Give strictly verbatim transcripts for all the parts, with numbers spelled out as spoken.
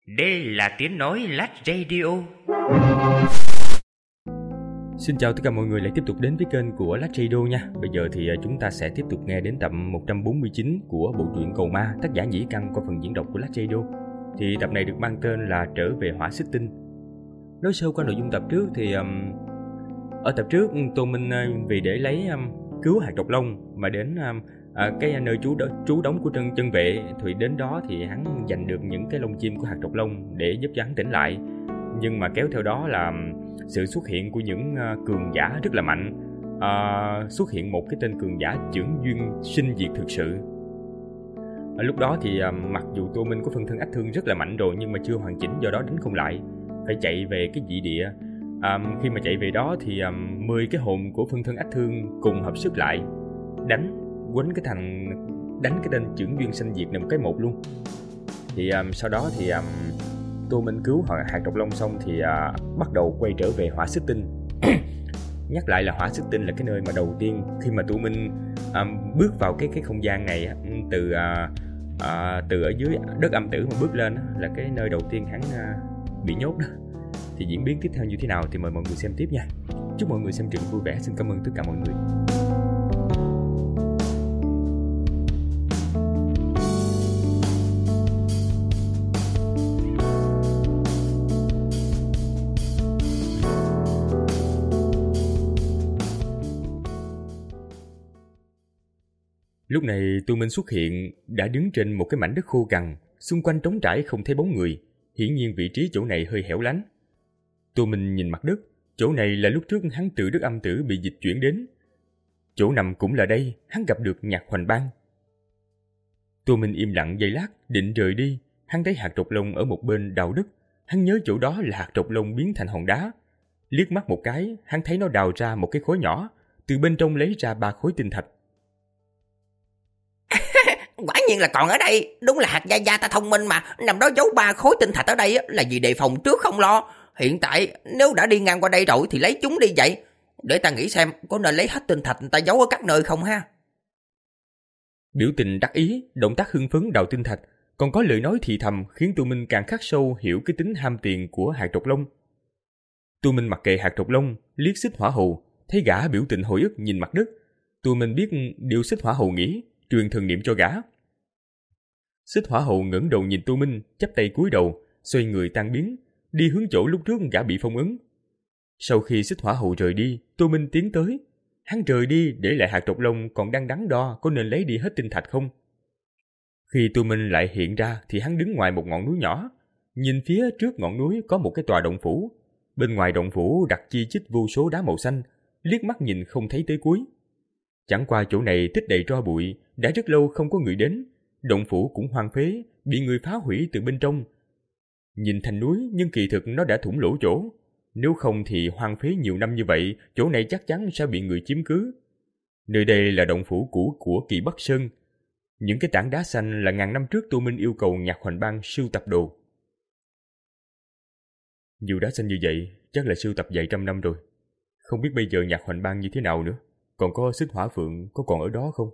Đây là tiếng nói Lát Radio. Xin chào tất cả mọi người lại tiếp tục đến với kênh của Lát Radio nha. Bây giờ thì chúng ta sẽ tiếp tục nghe đến tập một trăm bốn mươi chín của bộ truyện Cầu Ma, tác giả Nhĩ Căn qua phần diễn đọc của Lát Radio. Thì tập này được mang tên là Trở về Hỏa Xích Tinh. Nói sơ qua nội dung tập trước thì um, ở tập trước Tô Minh uh, vì để lấy um, cứu hạt độc long mà đến um, uh, cái nơi trú đ- trú đóng của chân chân vệ. Thì đến đó thì hắn giành được những cái lông chim của hạt độc long để giúp cho hắn tỉnh lại. Nhưng mà kéo theo đó là sự xuất hiện của những uh, cường giả rất là mạnh. Uh, xuất hiện một cái tên cường giả chưởng duyên sinh diệt thực sự. Ở lúc đó thì uh, mặc dù Tô Minh có phân thân ách thương rất là mạnh rồi nhưng mà chưa hoàn chỉnh, do đó đánh không lại, phải chạy về cái dị địa. Um, khi mà chạy về đó thì um, mười cái hồn của phân thân ách thương cùng hợp sức lại đánh quánh cái thằng đánh cái tên chưởng duyên sinh diệt này một cái một luôn. Thì um, sau đó thì um, Tô Minh cứu hạt độc long xong thì uh, bắt đầu quay trở về Hỏa Xích Tinh. Nhắc lại là Hỏa Xích Tinh là cái nơi mà đầu tiên khi mà Tô Minh um, bước vào cái cái không gian này từ uh, uh, từ ở dưới đất âm tử mà bước lên là cái nơi đầu tiên hắn uh, bị nhốt đó. Thì diễn biến tiếp theo như thế nào thì mời mọi người xem tiếp nha. Chúc mọi người xem truyện vui vẻ. Xin cảm ơn tất cả mọi người. Lúc này Tô Minh xuất hiện đã đứng trên một cái mảnh đất khô cằn, xung quanh trống trải không thấy bóng người, hiển nhiên vị trí chỗ này hơi hẻo lánh. Tô Minh nhìn mặt đất, chỗ này là lúc trước hắn từ đất âm tử bị dịch chuyển đến. Chỗ nằm cũng là đây, hắn gặp được Nhạc Hoành Bang. Tô Minh im lặng giây lát, định rời đi, hắn thấy hạt độc long ở một bên đào đất, hắn nhớ chỗ đó là hạt độc long biến thành hòn đá. Liếc mắt một cái, hắn thấy nó đào ra một cái khối nhỏ, từ bên trong lấy ra ba khối tinh thạch. Quả nhiên là còn ở đây, đúng là hạt gia gia ta thông minh mà, nằm đó giấu ba khối tinh thạch ở đây là vì đề phòng trước không lo. Hiện tại nếu đã đi ngang qua đây rồi thì lấy chúng đi vậy. Để ta nghĩ xem có nên lấy hết tinh thạch ta giấu ở các nơi không ha. Biểu tình đắc ý, động tác hưng phấn đào tinh thạch, còn có lời nói thì thầm khiến Tô Minh càng khắc sâu hiểu cái tính ham tiền của hạt độc long. Tô Minh mặc kệ hạt độc long, liếc Xích Hỏa Hầu, thấy gã biểu tình hồi ức nhìn mặt đất. Tô Minh biết điều Xích Hỏa Hầu nghĩ, truyền thần niệm cho gã. Xích Hỏa Hầu ngẩng đầu nhìn Tô Minh, chắp tay cúi đầu, xoay người tan biến, đi hướng chỗ lúc trước gã bị phong ấn. Sau khi Xích Hỏa Hầu rời đi, Tô Minh tiến tới. Hắn rời đi để lại hạt độc long còn đang đắn đo có nên lấy đi hết tinh thạch không. Khi Tô Minh lại hiện ra thì hắn đứng ngoài một ngọn núi nhỏ, nhìn phía trước ngọn núi có một cái tòa động phủ. Bên ngoài động phủ đặt chi chít vô số đá màu xanh, liếc mắt nhìn không thấy tới cuối. Chẳng qua chỗ này tích đầy tro bụi, đã rất lâu không có người đến, động phủ cũng hoang phế, bị người phá hủy từ bên trong. Nhìn thành núi nhưng kỳ thực nó đã thủng lỗ chỗ, nếu không thì hoang phế nhiều năm như vậy, chỗ này chắc chắn sẽ bị người chiếm cứ. Nơi đây là động phủ cũ của Kỳ Bắc Sơn. Những cái tảng đá xanh là ngàn năm trước Tô Minh yêu cầu Nhạc Hoành Bang sưu tập đồ. Nhiều đá xanh như vậy, chắc là sưu tập vài trăm năm rồi. Không biết bây giờ Nhạc Hoành Bang như thế nào nữa, còn có Xích Hỏa Phượng có còn ở đó không?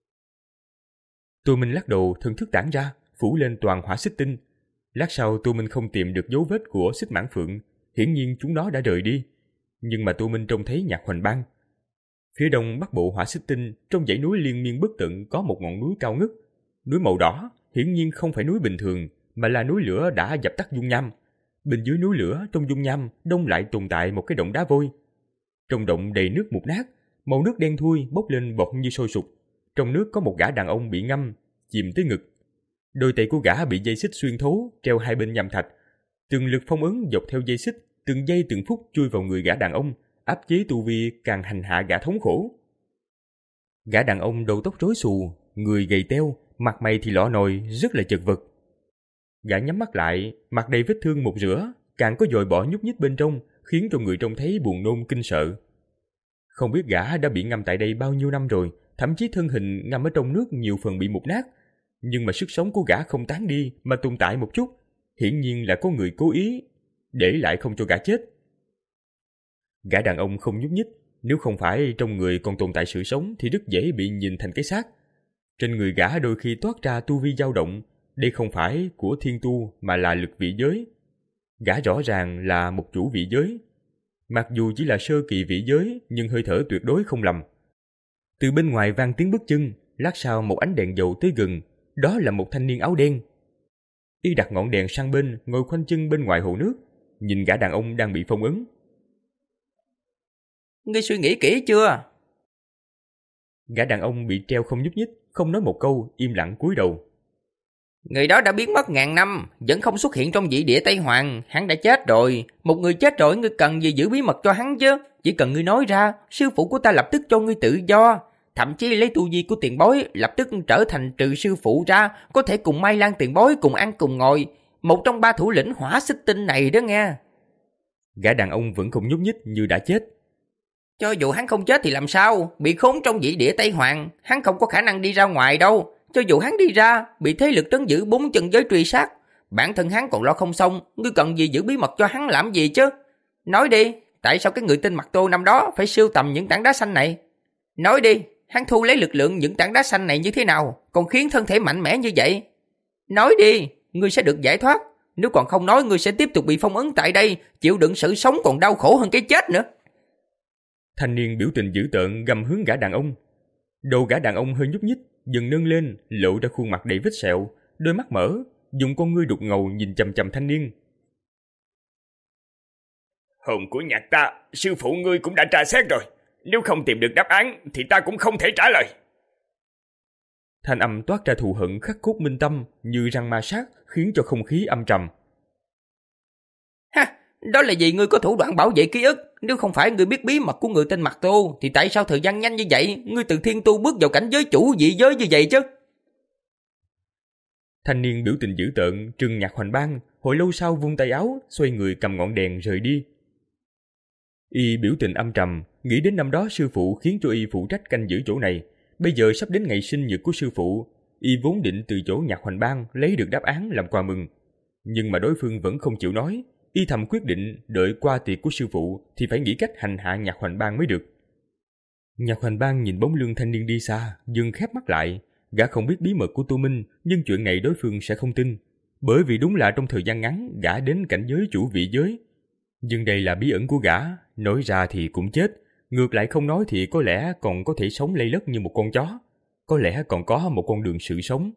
Tô Minh lắc đầu, thần thức tản ra, phủ lên toàn Hỏa Xích Tinh. Lát sau Tô Minh không tìm được dấu vết của Xích Mãn Phượng, hiển nhiên chúng nó đã rời đi. Nhưng mà Tô Minh trông thấy Nhạc Hoành Bang. Phía đông bắc bộ Hỏa Xích Tinh, trong dãy núi liên miên bất tận có một ngọn núi cao ngất. Núi màu đỏ, hiển nhiên không phải núi bình thường, mà là núi lửa đã dập tắt dung nham. Bên dưới núi lửa, trong dung nham, đông lại tồn tại một cái động đá vôi. Trong động đầy nước mục nát, màu nước đen thui bốc lên bọt như sôi sục. Trong nước có một gã đàn ông bị ngâm, chìm tới ngực. Đôi tay của gã bị dây xích xuyên thấu, treo hai bên nham thạch. Từng lực phong ấn dọc theo dây xích, từng giây từng phút chui vào người gã đàn ông, áp chế tu vi càng hành hạ gã thống khổ. Gã đàn ông đầu tóc rối xù, người gầy teo, mặt mày thì lọ nồi, rất là chật vật. Gã nhắm mắt lại, mặt đầy vết thương một rửa, càng có dòi bọ nhúc nhích bên trong, khiến cho người trông thấy buồn nôn kinh sợ. Không biết gã đã bị ngâm tại đây bao nhiêu năm rồi, thậm chí thân hình ngâm ở trong nước nhiều phần bị mục nát, nhưng mà sức sống của gã không tán đi mà tồn tại một chút, hiển nhiên là có người cố ý để lại không cho gã chết. Gã đàn ông không nhúc nhích, nếu không phải trong người còn tồn tại sự sống thì rất dễ bị nhìn thành cái xác. Trên người gã đôi khi toát ra tu vi dao động, đây không phải của thiên tu mà là lực vị giới. Gã rõ ràng là một chủ vị giới. Mặc dù chỉ là sơ kỳ vị giới, nhưng hơi thở tuyệt đối không lầm. Từ bên ngoài vang tiếng bước chân, lát sau một ánh đèn dầu tới gần, đó là một thanh niên áo đen. Y đặt ngọn đèn sang bên, ngồi khoanh chân bên ngoài hồ nước, nhìn gã đàn ông đang bị phong ấn. Ngươi suy nghĩ kỹ chưa? Gã đàn ông bị treo không nhúc nhích, không nói một câu, im lặng cúi đầu. Người đó đã biến mất ngàn năm, vẫn không xuất hiện trong vị địa Tây Hoàng, hắn đã chết rồi. Một người chết rồi, ngươi cần gì giữ bí mật cho hắn chứ? Chỉ cần ngươi nói ra, sư phụ của ta lập tức cho ngươi tự do. Thậm chí lấy tu vi của tiền bối, lập tức trở thành trừ sư phụ ra, có thể cùng Mai Lan tiền bối cùng ăn cùng ngồi. Một trong ba thủ lĩnh hỏa xích tinh này đó nghe. Gã đàn ông vẫn không nhúc nhích như đã chết. Cho dù hắn không chết thì làm sao? Bị khốn trong vị địa Tây Hoàng, hắn không có khả năng đi ra ngoài đâu. Cho dù hắn đi ra, bị thế lực trấn giữ bốn chân giới truy sát, bản thân hắn còn lo không xong, ngươi cần gì giữ bí mật cho hắn làm gì chứ? Nói đi, tại sao cái người tên Mặc Tô năm đó phải sưu tầm những tảng đá xanh này? Nói đi, hắn thu lấy lực lượng những tảng đá xanh này như thế nào, còn khiến thân thể mạnh mẽ như vậy? Nói đi, ngươi sẽ được giải thoát. Nếu còn không nói, ngươi sẽ tiếp tục bị phong ấn tại đây, chịu đựng sự sống còn đau khổ hơn cái chết nữa. Thanh niên biểu tình dữ tợn gầm hướng gã đàn ông. Đầu gã đàn ông hơi nhúc nhích, dần nâng lên, lộ ra khuôn mặt đầy vết sẹo, đôi mắt mở, dùng con ngươi đục ngầu nhìn chằm chằm thanh niên. Hồn của nhạc ta, sư phụ ngươi cũng đã tra xét rồi. Nếu không tìm được đáp án thì ta cũng không thể trả lời. Thanh âm toát ra thù hận khắc cốt minh tâm, như răng ma sát, khiến cho không khí âm trầm. Ha, đó là vì ngươi có thủ đoạn bảo vệ ký ức. Nếu không phải ngươi biết bí mật của người tên Mặc Tô, thì tại sao thời gian nhanh như vậy, ngươi từ thiên tu bước vào cảnh giới chủ vị giới như vậy chứ? Thanh niên biểu tình dữ tợn trừng Nhạc Hoành Bang, hồi lâu sau vung tay áo, xoay người cầm ngọn đèn rời đi. Y biểu tình âm trầm, nghĩ đến năm đó sư phụ khiến cho y phụ trách canh giữ chỗ này. Bây giờ sắp đến ngày sinh nhật của sư phụ, y vốn định từ chỗ Nhạc Hoành Bang lấy được đáp án làm quà mừng. Nhưng mà đối phương vẫn không chịu nói. Y thầm quyết định đợi qua tiệc của sư phụ thì phải nghĩ cách hành hạ Nhạc Hoành Bang mới được. Nhạc Hoành Bang nhìn bóng lưng thanh niên đi xa, dừng khép mắt lại. Gã không biết bí mật của Tô Minh, nhưng chuyện này đối phương sẽ không tin. Bởi vì đúng là trong thời gian ngắn gã đến cảnh giới chủ vị giới. Nhưng đây là bí ẩn của gã, nói ra thì cũng chết. Ngược lại không nói thì có lẽ còn có thể sống lây lất như một con chó. Có lẽ còn có một con đường sự sống.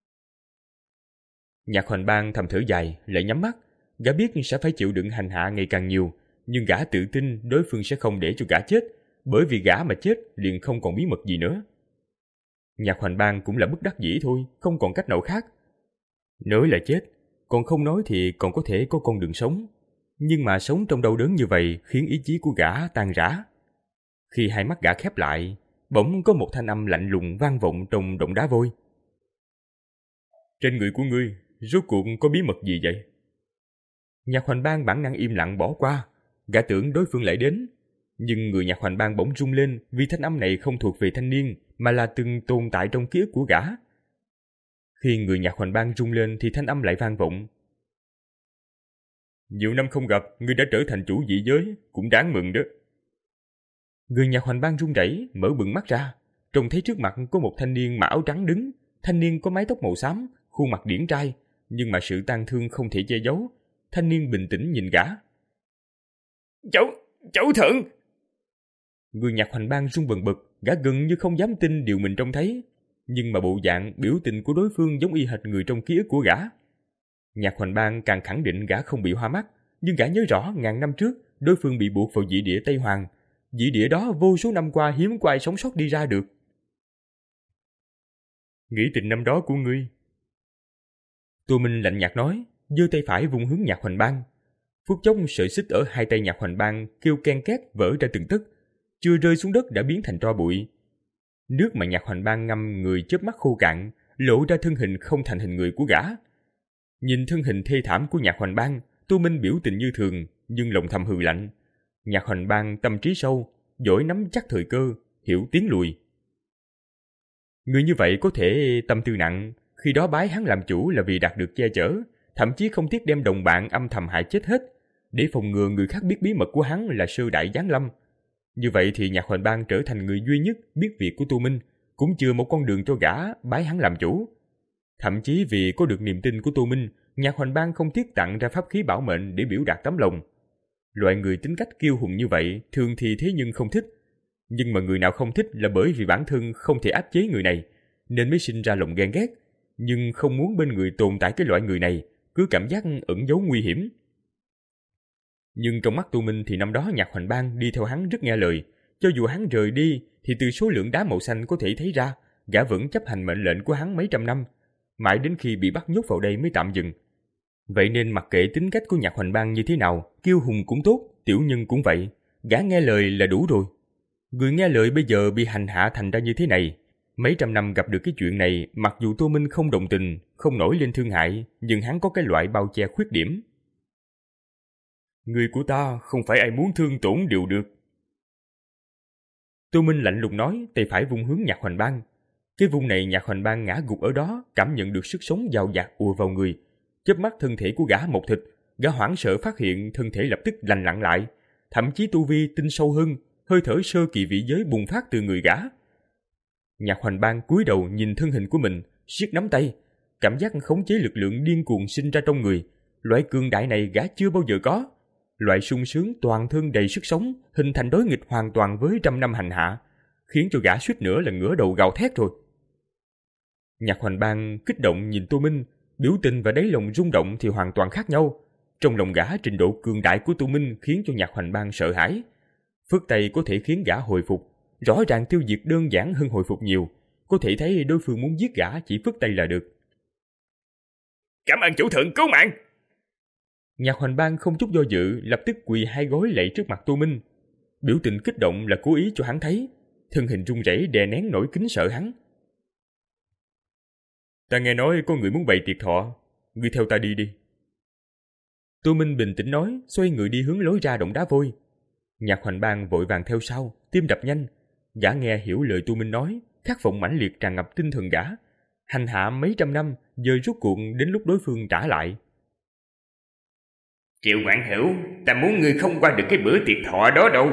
Nhạc Hoành Bang thầm thở dài, lại nhắm mắt. Gã biết sẽ phải chịu đựng hành hạ ngày càng nhiều, nhưng gã tự tin đối phương sẽ không để cho gã chết, bởi vì gã mà chết liền không còn bí mật gì nữa. Nhạc Hoành Bang cũng là bất đắc dĩ thôi, không còn cách nào khác. Nói là chết, còn không nói thì còn có thể có con đường sống. Nhưng mà sống trong đau đớn như vậy khiến ý chí của gã tan rã. Khi hai mắt gã khép lại, bỗng có một thanh âm lạnh lùng vang vọng trong động đá vôi. Trên người của ngươi, rốt cuộc có bí mật gì vậy? Nhạc Hoành Bang bản năng im lặng bỏ qua, gã tưởng đối phương lại đến. Nhưng người Nhạc Hoành Bang bỗng rung lên vì thanh âm này không thuộc về thanh niên, mà là từng tồn tại trong ký ức của gã. Khi người Nhạc Hoành Bang rung lên thì thanh âm lại vang vọng. Nhiều năm không gặp, ngươi đã trở thành chủ vị giới, cũng đáng mừng đó. Người Nhạc Hoành Bang run rẩy, mở bừng mắt ra, trông thấy trước mặt có một thanh niên mặc áo trắng đứng. Thanh niên có mái tóc màu xám, khuôn mặt điển trai, nhưng mà sự tang thương không thể che giấu. Thanh niên bình tĩnh nhìn gã. Cháu, cháu thượng. Người Nhạc Hoành Bang run bần bật, gã gần như không dám tin điều mình trông thấy. Nhưng mà bộ dạng, biểu tình của đối phương giống y hệt người trong ký ức của gã. Nhạc Hoành Bang càng khẳng định gã không bị hoa mắt, nhưng gã nhớ rõ ngàn năm trước, đối phương bị buộc vào vị địa Tây Hoàng. Vị địa đó vô số năm qua hiếm có ai sống sót đi ra được. Nghĩ tình năm đó của ngươi. Tô Minh lạnh nhạt nói, giơ tay phải vung hướng Nhạc Hoành Bang. Phút chốc sợi xích ở hai tay Nhạc Hoành Bang kêu ken két vỡ ra từng tấc, chưa rơi xuống đất đã biến thành tro bụi. Nước mà Nhạc Hoành Bang ngâm người chớp mắt khô cạn, lộ ra thân hình không thành hình người của gã. Nhìn thân hình thê thảm của Nhạc Hoành Bang, Tô Minh biểu tình như thường, nhưng lòng thầm hừ lạnh. Nhạc Hoành Bang tâm trí sâu, giỏi nắm chắc thời cơ, hiểu tiến lùi. Người như vậy có thể tâm tư nặng, khi đó bái hắn làm chủ là vì đạt được che chở, thậm chí không tiếc đem đồng bạn âm thầm hại chết hết, để phòng ngừa người khác biết bí mật của hắn là sơ đại giáng lâm. Như vậy thì Nhạc Hoành Bang trở thành người duy nhất biết việc của Tô Minh, cũng chừa một con đường cho gã bái hắn làm chủ. Thậm chí vì có được niềm tin của Tô Minh, Nhạc Hoành Bang không tiếc tặng ra pháp khí bảo mệnh để biểu đạt tấm lòng. Loại người tính cách kiêu hùng như vậy thường thì thế nhưng không thích. Nhưng mà người nào không thích là bởi vì bản thân không thể áp chế người này, nên mới sinh ra lòng ghen ghét, nhưng không muốn bên người tồn tại cái loại người này, cứ cảm giác ẩn giấu nguy hiểm. Nhưng trong mắt Tô Minh thì năm đó Nhạc Hoành Bang đi theo hắn rất nghe lời, cho dù hắn rời đi thì từ số lượng đá màu xanh có thể thấy ra, gã vẫn chấp hành mệnh lệnh của hắn mấy trăm năm, mãi đến khi bị bắt nhốt vào đây mới tạm dừng. Vậy nên mặc kệ tính cách của Nhạc Hoành Bang như thế nào, kiêu hùng cũng tốt, tiểu nhân cũng vậy, gã nghe lời là đủ rồi. Người nghe lời bây giờ bị hành hạ thành ra như thế này. Mấy trăm năm gặp được cái chuyện này, mặc dù Tô Minh không đồng tình, không nổi lên thương hại, nhưng hắn có cái loại bao che khuyết điểm. Người của ta không phải ai muốn thương tổn đều được. Tô Minh lạnh lùng nói, tay phải vung hướng Nhạc Hoành Bang. Cái vung này Nhạc Hoành Bang ngã gục ở đó, cảm nhận được sức sống dào dạt ùa vào người. Chớp mắt thân thể của gã mọc thịt, gã hoảng sợ phát hiện thân thể lập tức lành lặn lại, thậm chí tu vi tinh sâu hơn, hơi thở sơ kỳ vị giới bùng phát từ người gã. Nhạc Hoành Bang cúi đầu nhìn thân hình của mình, siết nắm tay, cảm giác khống chế lực lượng điên cuồng sinh ra trong người. Loại cường đại này gã chưa bao giờ có. Loại sung sướng toàn thân đầy sức sống hình thành đối nghịch hoàn toàn với trăm năm hành hạ, khiến cho gã suýt nữa là ngửa đầu gào thét rồi. Nhạc Hoành Bang kích động nhìn Tô Minh, biểu tình và đáy lòng rung động thì hoàn toàn khác nhau. Trong lòng gã, trình độ cường đại của Tô Minh khiến cho Nhạc Hoành Bang sợ hãi. Phất tay có thể khiến gã hồi phục, rõ ràng tiêu diệt đơn giản hơn hồi phục nhiều. Có thể thấy đối phương muốn giết gã chỉ phất tay là được. Cảm ơn chủ thượng cứu mạng. Nhạc Hoành Bang không chút do dự, lập tức quỳ hai gối lạy trước mặt Tô Minh. Biểu tình kích động là cố ý cho hắn thấy, thân hình run rẩy đè nén nỗi kính sợ hắn. Ta nghe nói có người muốn bày tiệc thọ, ngươi theo ta đi đi. Tô Minh bình tĩnh nói, xoay người đi hướng lối ra động đá vôi. Nhạc Hoành Bang vội vàng theo sau, tim đập nhanh. Gã nghe hiểu lời Tô Minh nói, khát vọng mãnh liệt tràn ngập tinh thần gã. Hành hạ mấy trăm năm, giờ rút cuộc đến lúc đối phương trả lại. Triệu Quảng Hữu, ta muốn ngươi không qua được cái bữa tiệc thọ đó đâu.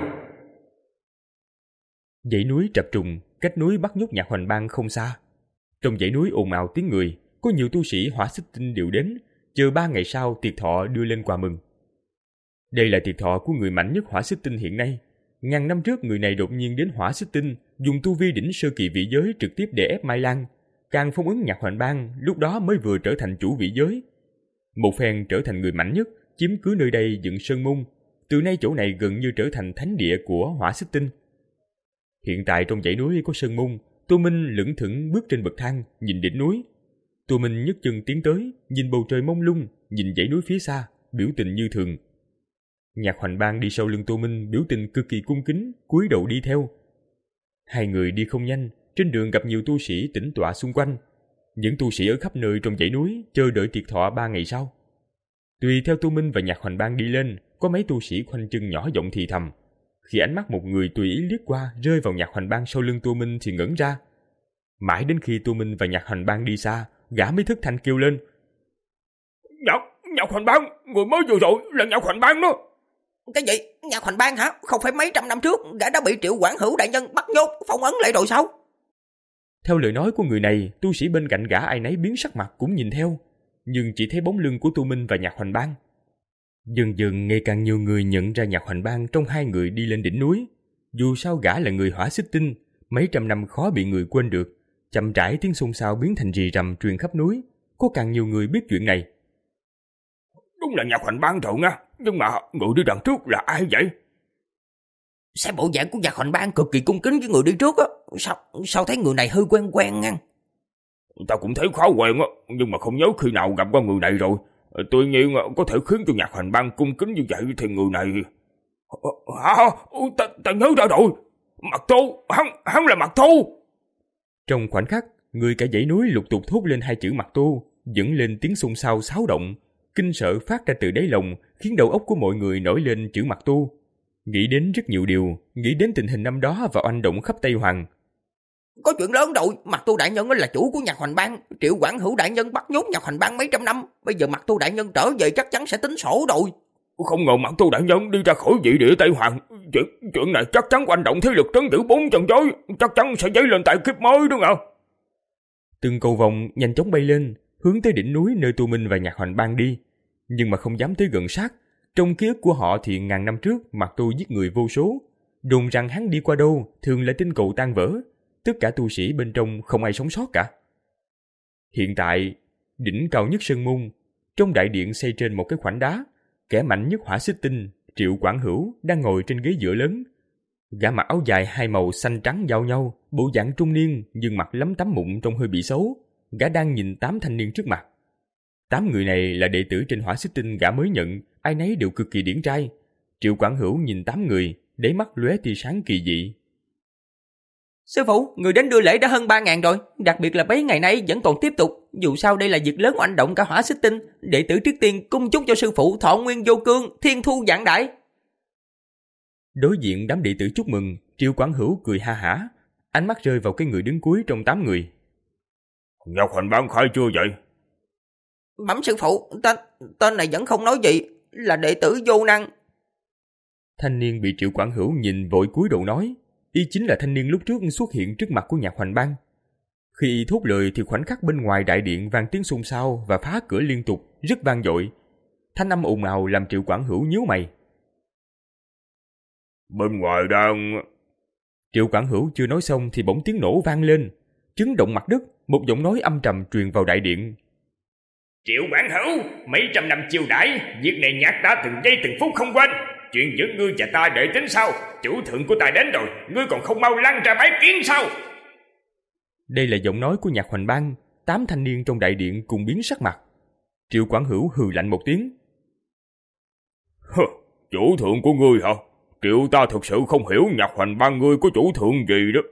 Dãy núi Trập Trùng, cách núi bắt nhốt Nhạc Hoành Bang không xa. Trong dãy núi ồn ào tiếng người, có nhiều tu sĩ Hỏa Xích Tinh đều đến, chờ ba ngày sau tiệc thọ đưa lên quà mừng. Đây là tiệc thọ của người mạnh nhất Hỏa Xích Tinh hiện nay. Ngàn năm trước người này đột nhiên đến Hỏa Xích Tinh, dùng tu vi đỉnh sơ kỳ vị giới trực tiếp để ép Mai Lan, càng phong ấn Nhạc Hoành Bang, lúc đó mới vừa trở thành chủ vị giới. Một phen trở thành người mạnh nhất, chiếm cứ nơi đây dựng sơn môn, từ nay chỗ này gần như trở thành thánh địa của Hỏa Xích Tinh. Hiện tại trong dãy núi có sơn môn, Tô Minh lững thững bước trên bậc thang, nhìn đỉnh núi. Tô Minh nhấc chân tiến tới, nhìn bầu trời mông lung, nhìn dãy núi phía xa, biểu tình như thường. Nhạc Hoành Bang đi sau lưng Tô Minh, biểu tình cực kỳ cung kính, cúi đầu đi theo. Hai người đi không nhanh, trên đường gặp nhiều tu sĩ tĩnh tọa xung quanh. Những tu sĩ ở khắp nơi trong dãy núi chờ đợi tiệc thọ ba ngày sau. Tùy theo Tô Minh và Nhạc Hoành Bang đi lên, có mấy tu sĩ khoanh chân nhỏ giọng thì thầm. Khi ánh mắt một người tùy ý liếc qua rơi vào Nhạc Hoành Bang sau lưng Tô Minh thì ngẩn ra. Mãi đến khi Tô Minh và Nhạc Hoành Bang đi xa, gã mới thức thanh kêu lên. Nhạc, Nhạc Hoành Bang, người mới vừa rồi là Nhạc Hoành Bang đó. Cái gì? Nhạc Hoành Bang hả? Không phải mấy trăm năm trước gã đã bị Triệu Quảng Hữu đại nhân bắt nhốt, phong ấn lại rồi sao? Theo lời nói của người này, tu sĩ bên cạnh gã ai nấy biến sắc mặt cũng nhìn theo, nhưng chỉ thấy bóng lưng của Tô Minh và Nhạc Hoành Bang. Dần dần ngày càng nhiều người nhận ra Nhạc Hoành Bang trong hai người đi lên đỉnh núi. Dù sao gã là người Hỏa Xích Tinh, mấy trăm năm khó bị người quên được. Chậm rãi tiếng xôn xao biến thành rì rầm truyền khắp núi. Có càng nhiều người biết chuyện này. Đúng là Nhạc Hoành Bang rồi nha, nhưng mà người đi đằng trước là ai vậy? Xem bộ dạng của Nhạc Hoành Bang cực kỳ cung kính với người đi trước á. Sao, sao thấy người này hơi quen quen nha? Ta cũng thấy khá quen á, nhưng mà không nhớ khi nào gặp qua người này rồi. Tuy nhiên có thể khiến cho Nhạc Hoành Bang cung kính như vậy thì người này... Hả? Ta, ta nhớ ra rồi. Mạc Tô, hắn, hắn là Mạc Tô. Trong khoảnh khắc, người cả dãy núi lục tục thốt lên hai chữ Mạc Tô, dẫn lên tiếng xôn xao xáo động. Kinh sợ phát ra từ đáy lòng, khiến đầu óc của mọi người nổi lên chữ Mạc Tô. Nghĩ đến rất nhiều điều, nghĩ đến tình hình năm đó và oanh động khắp Tây Hoàng. Có chuyện lớn rồi, Mạc Tô đại nhân là chủ của Nhạc Hoành Bang, Triệu Quảng Hữu đại nhân bắt nhốt Nhạc Hoành Bang mấy trăm năm, bây giờ Mạc Tô đại nhân trở về chắc chắn sẽ tính sổ rồi. Không ngờ Mạc Tô đại nhân đi ra khỏi vị địa Tây Hoàng, chuyện, chuyện này chắc chắn oanh động thế lực trấn giữ bốn chân giới, chắc chắn sẽ dấy lên tại kiếp mới đúng không? Từng cầu vòng nhanh chóng bay lên, hướng tới đỉnh núi nơi Tô Minh và Nhạc Hoành Bang đi, nhưng mà không dám tới gần sát. Trong ký ức của họ thì ngàn năm trước Mạc Tu giết người vô số, đồn rằng hắn đi qua đâu thường là tinh cầu tan vỡ, tất cả tu sĩ bên trong không ai sống sót cả. Hiện tại, đỉnh cao nhất sơn môn, trong đại điện xây trên một cái khoảnh đá, kẻ mạnh nhất Hỏa Xích Tinh, Triệu Quảng Hữu đang ngồi trên ghế giữa lớn. Gã mặc áo dài hai màu xanh trắng giao nhau, bộ dạng trung niên nhưng mặt lấm tấm mụn trông hơi bị xấu. Gã đang nhìn tám thanh niên trước mặt. Tám người này là đệ tử trên Hỏa Xích Tinh gã mới nhận, ai nấy đều cực kỳ điển trai. Triệu Quảng Hữu nhìn tám người, đáy mắt lóe tia sáng kỳ dị. Sư phụ, người đến đưa lễ đã hơn ba ngàn rồi, đặc biệt là bấy ngày nay vẫn còn tiếp tục. Dù sao đây là việc lớn oanh động cả Hỏa Xích Tinh, đệ tử trước tiên cung chúc cho sư phụ thọ nguyên vô cương, thiên thu vạn đại. Đối diện đám đệ tử chúc mừng, Triệu Quảng Hữu cười ha hả, ánh mắt rơi vào cái người đứng cuối trong tám người. Nhạc Hoành Bang khai chưa vậy? Bẩm sư phụ, tên tên này vẫn không nói gì, là đệ tử vô năng. Thanh niên bị Triệu Quảng Hữu nhìn vội cúi đầu nói, y chính là thanh niên lúc trước xuất hiện trước mặt của Nhạc Hoành Bang. Khi y thốt lời thì khoảnh khắc bên ngoài đại điện vang tiếng xôn xao và phá cửa liên tục, rất vang dội. Thanh âm ồn ào làm Triệu Quảng Hữu nhíu mày. Bên ngoài đang... Triệu Quảng Hữu chưa nói xong thì bỗng tiếng nổ vang lên, chấn động mặt đất, một giọng nói âm trầm truyền vào đại điện. Triệu Quảng Hữu, mấy trăm năm chiêu đãi, việc này Nhạc ta từng giây từng phút không quên. Chuyện giữa ngươi và ta để tính sau, chủ thượng của ta đến rồi, ngươi còn không mau lăn ra bái kiến sao? Đây là giọng nói của Nhạc Hoành Bang. Tám thanh niên trong đại điện cùng biến sắc mặt. Triệu Quảng Hữu hừ lạnh một tiếng. Hừ, chủ thượng của ngươi hả? Triệu ta thật sự không hiểu Nhạc Hoành Bang ngươi có chủ thượng gì đó.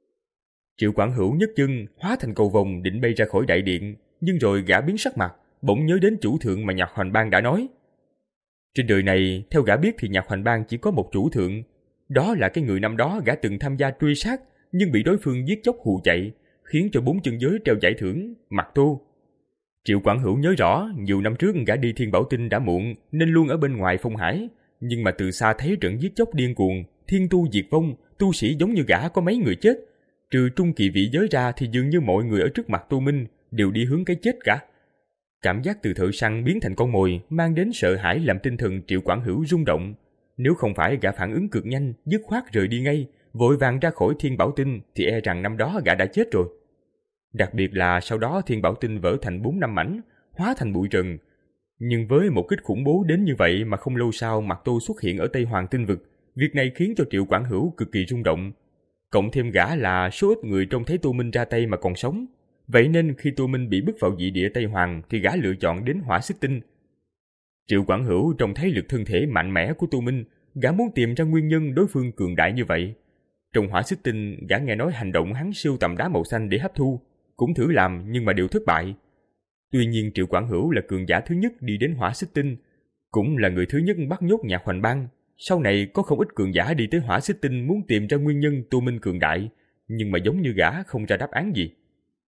Triệu Quảng Hữu nhấc chân hóa thành cầu vồng định bay ra khỏi đại điện, nhưng rồi gã biến sắc mặt, bỗng nhớ đến chủ thượng mà Nhạc Hoành Bang đã nói. Trên đời này, theo gã biết thì Nhạc Hoành Bang chỉ có một chủ thượng, đó là cái người năm đó gã từng tham gia truy sát nhưng bị đối phương giết chóc hù chạy, khiến cho bốn chân giới treo giải thưởng Mạc Tu. Triệu Quảng Hữu nhớ rõ, nhiều năm trước gã đi Thiên Bảo Tinh đã muộn nên luôn ở bên ngoài Phong Hải, nhưng mà từ xa thấy trận giết chóc điên cuồng, thiên tu diệt vong, tu sĩ giống như gã có mấy người chết, trừ trung kỳ vị giới ra thì dường như mọi người ở trước mặt Tô Minh đều đi hướng cái chết cả. Cảm giác từ thợ săn biến thành con mồi mang đến sợ hãi làm tinh thần Triệu Quảng Hữu rung động. Nếu không phải gã phản ứng cực nhanh, dứt khoát rời đi ngay, vội vàng ra khỏi Thiên Bảo Tinh thì e rằng năm đó gã đã chết rồi. Đặc biệt là sau đó Thiên Bảo Tinh vỡ thành bốn năm mảnh, hóa thành bụi trần. Nhưng với một kích khủng bố đến như vậy mà không lâu sau Mạc Tô xuất hiện ở Tây Hoàng Tinh Vực, việc này khiến cho Triệu Quảng Hữu cực kỳ rung động. Cộng thêm gã là số ít người trông thấy Tô Minh ra tay mà còn sống. Vậy nên khi Tô Minh bị bức vào dị địa Tây Hoàng thì gã lựa chọn đến Hỏa Xích Tinh. Triệu Quảng Hữu trông thấy lực thân thể mạnh mẽ của Tô Minh, gã muốn tìm ra nguyên nhân đối phương cường đại như vậy. Trong Hỏa Xích Tinh, gã nghe nói hành động hắn sưu tầm đá màu xanh để hấp thu, cũng thử làm nhưng mà đều thất bại. Tuy nhiên Triệu Quảng Hữu là cường giả thứ nhất đi đến Hỏa Xích Tinh, cũng là người thứ nhất bắt nhốt Nhạc Hoành Bang. Sau này có không ít cường giả đi tới Hỏa Xích Tinh muốn tìm ra nguyên nhân Tô Minh cường đại, nhưng mà giống như gã không ra đáp án gì.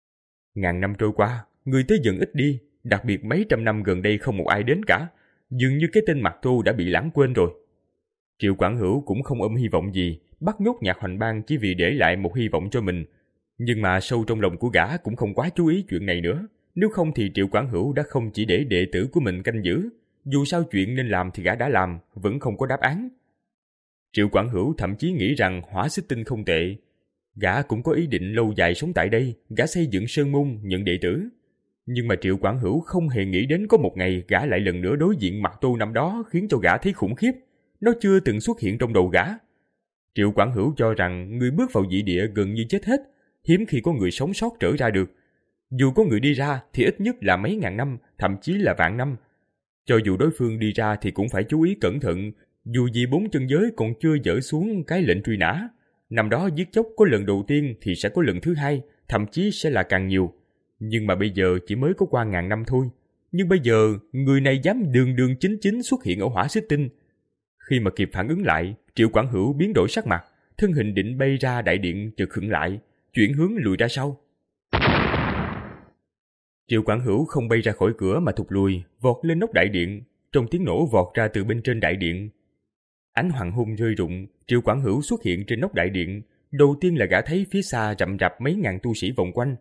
Ngàn năm trôi qua, người tới dần ít đi, đặc biệt mấy trăm năm gần đây không một ai đến cả, dường như cái tên Mạc Tô đã bị lãng quên rồi. Triệu Quảng Hữu cũng không ôm hy vọng gì, bắt nhốt Nhạc Hoành Bang chỉ vì để lại một hy vọng cho mình. Nhưng mà sâu trong lòng của gã cũng không quá chú ý chuyện này nữa, nếu không thì Triệu Quảng Hữu đã không chỉ để đệ tử của mình canh giữ. Dù sao chuyện nên làm thì gã đã làm, vẫn không có đáp án. Triệu Quảng Hữu thậm chí nghĩ rằng Hỏa Xích Tinh không tệ. Gã cũng có ý định lâu dài sống tại đây, gã xây dựng sơn môn, nhận đệ tử. Nhưng mà Triệu Quảng Hữu không hề nghĩ đến có một ngày gã lại lần nữa đối diện Mạc Tô năm đó khiến cho gã thấy khủng khiếp. Nó chưa từng xuất hiện trong đầu gã. Triệu Quảng Hữu cho rằng người bước vào dị địa gần như chết hết, hiếm khi có người sống sót trở ra được. Dù có người đi ra thì ít nhất là mấy ngàn năm, thậm chí là vạn năm. Cho dù đối phương đi ra thì cũng phải chú ý cẩn thận, dù gì bốn chân giới còn chưa dỡ xuống cái lệnh truy nã. Năm đó giết chóc có lần đầu tiên thì sẽ có lần thứ hai, thậm chí sẽ là càng nhiều. Nhưng mà bây giờ chỉ mới có qua ngàn năm thôi. Nhưng bây giờ, người này dám đường đường chính chính xuất hiện ở Hỏa Xích Tinh. Khi mà kịp phản ứng lại, Triệu Quảng Hữu biến đổi sắc mặt, thân hình định bay ra đại điện chợt khựng lại, chuyển hướng lùi ra sau. Triệu Quảng Hữu không bay ra khỏi cửa mà thụt lùi, vọt lên nóc đại điện, trong tiếng nổ vọt ra từ bên trên đại điện. Ánh hoàng hôn rơi rụng, Triệu Quảng Hữu xuất hiện trên nóc đại điện. Đầu tiên là gã thấy phía xa rậm rạp mấy ngàn tu sĩ vòng quanh.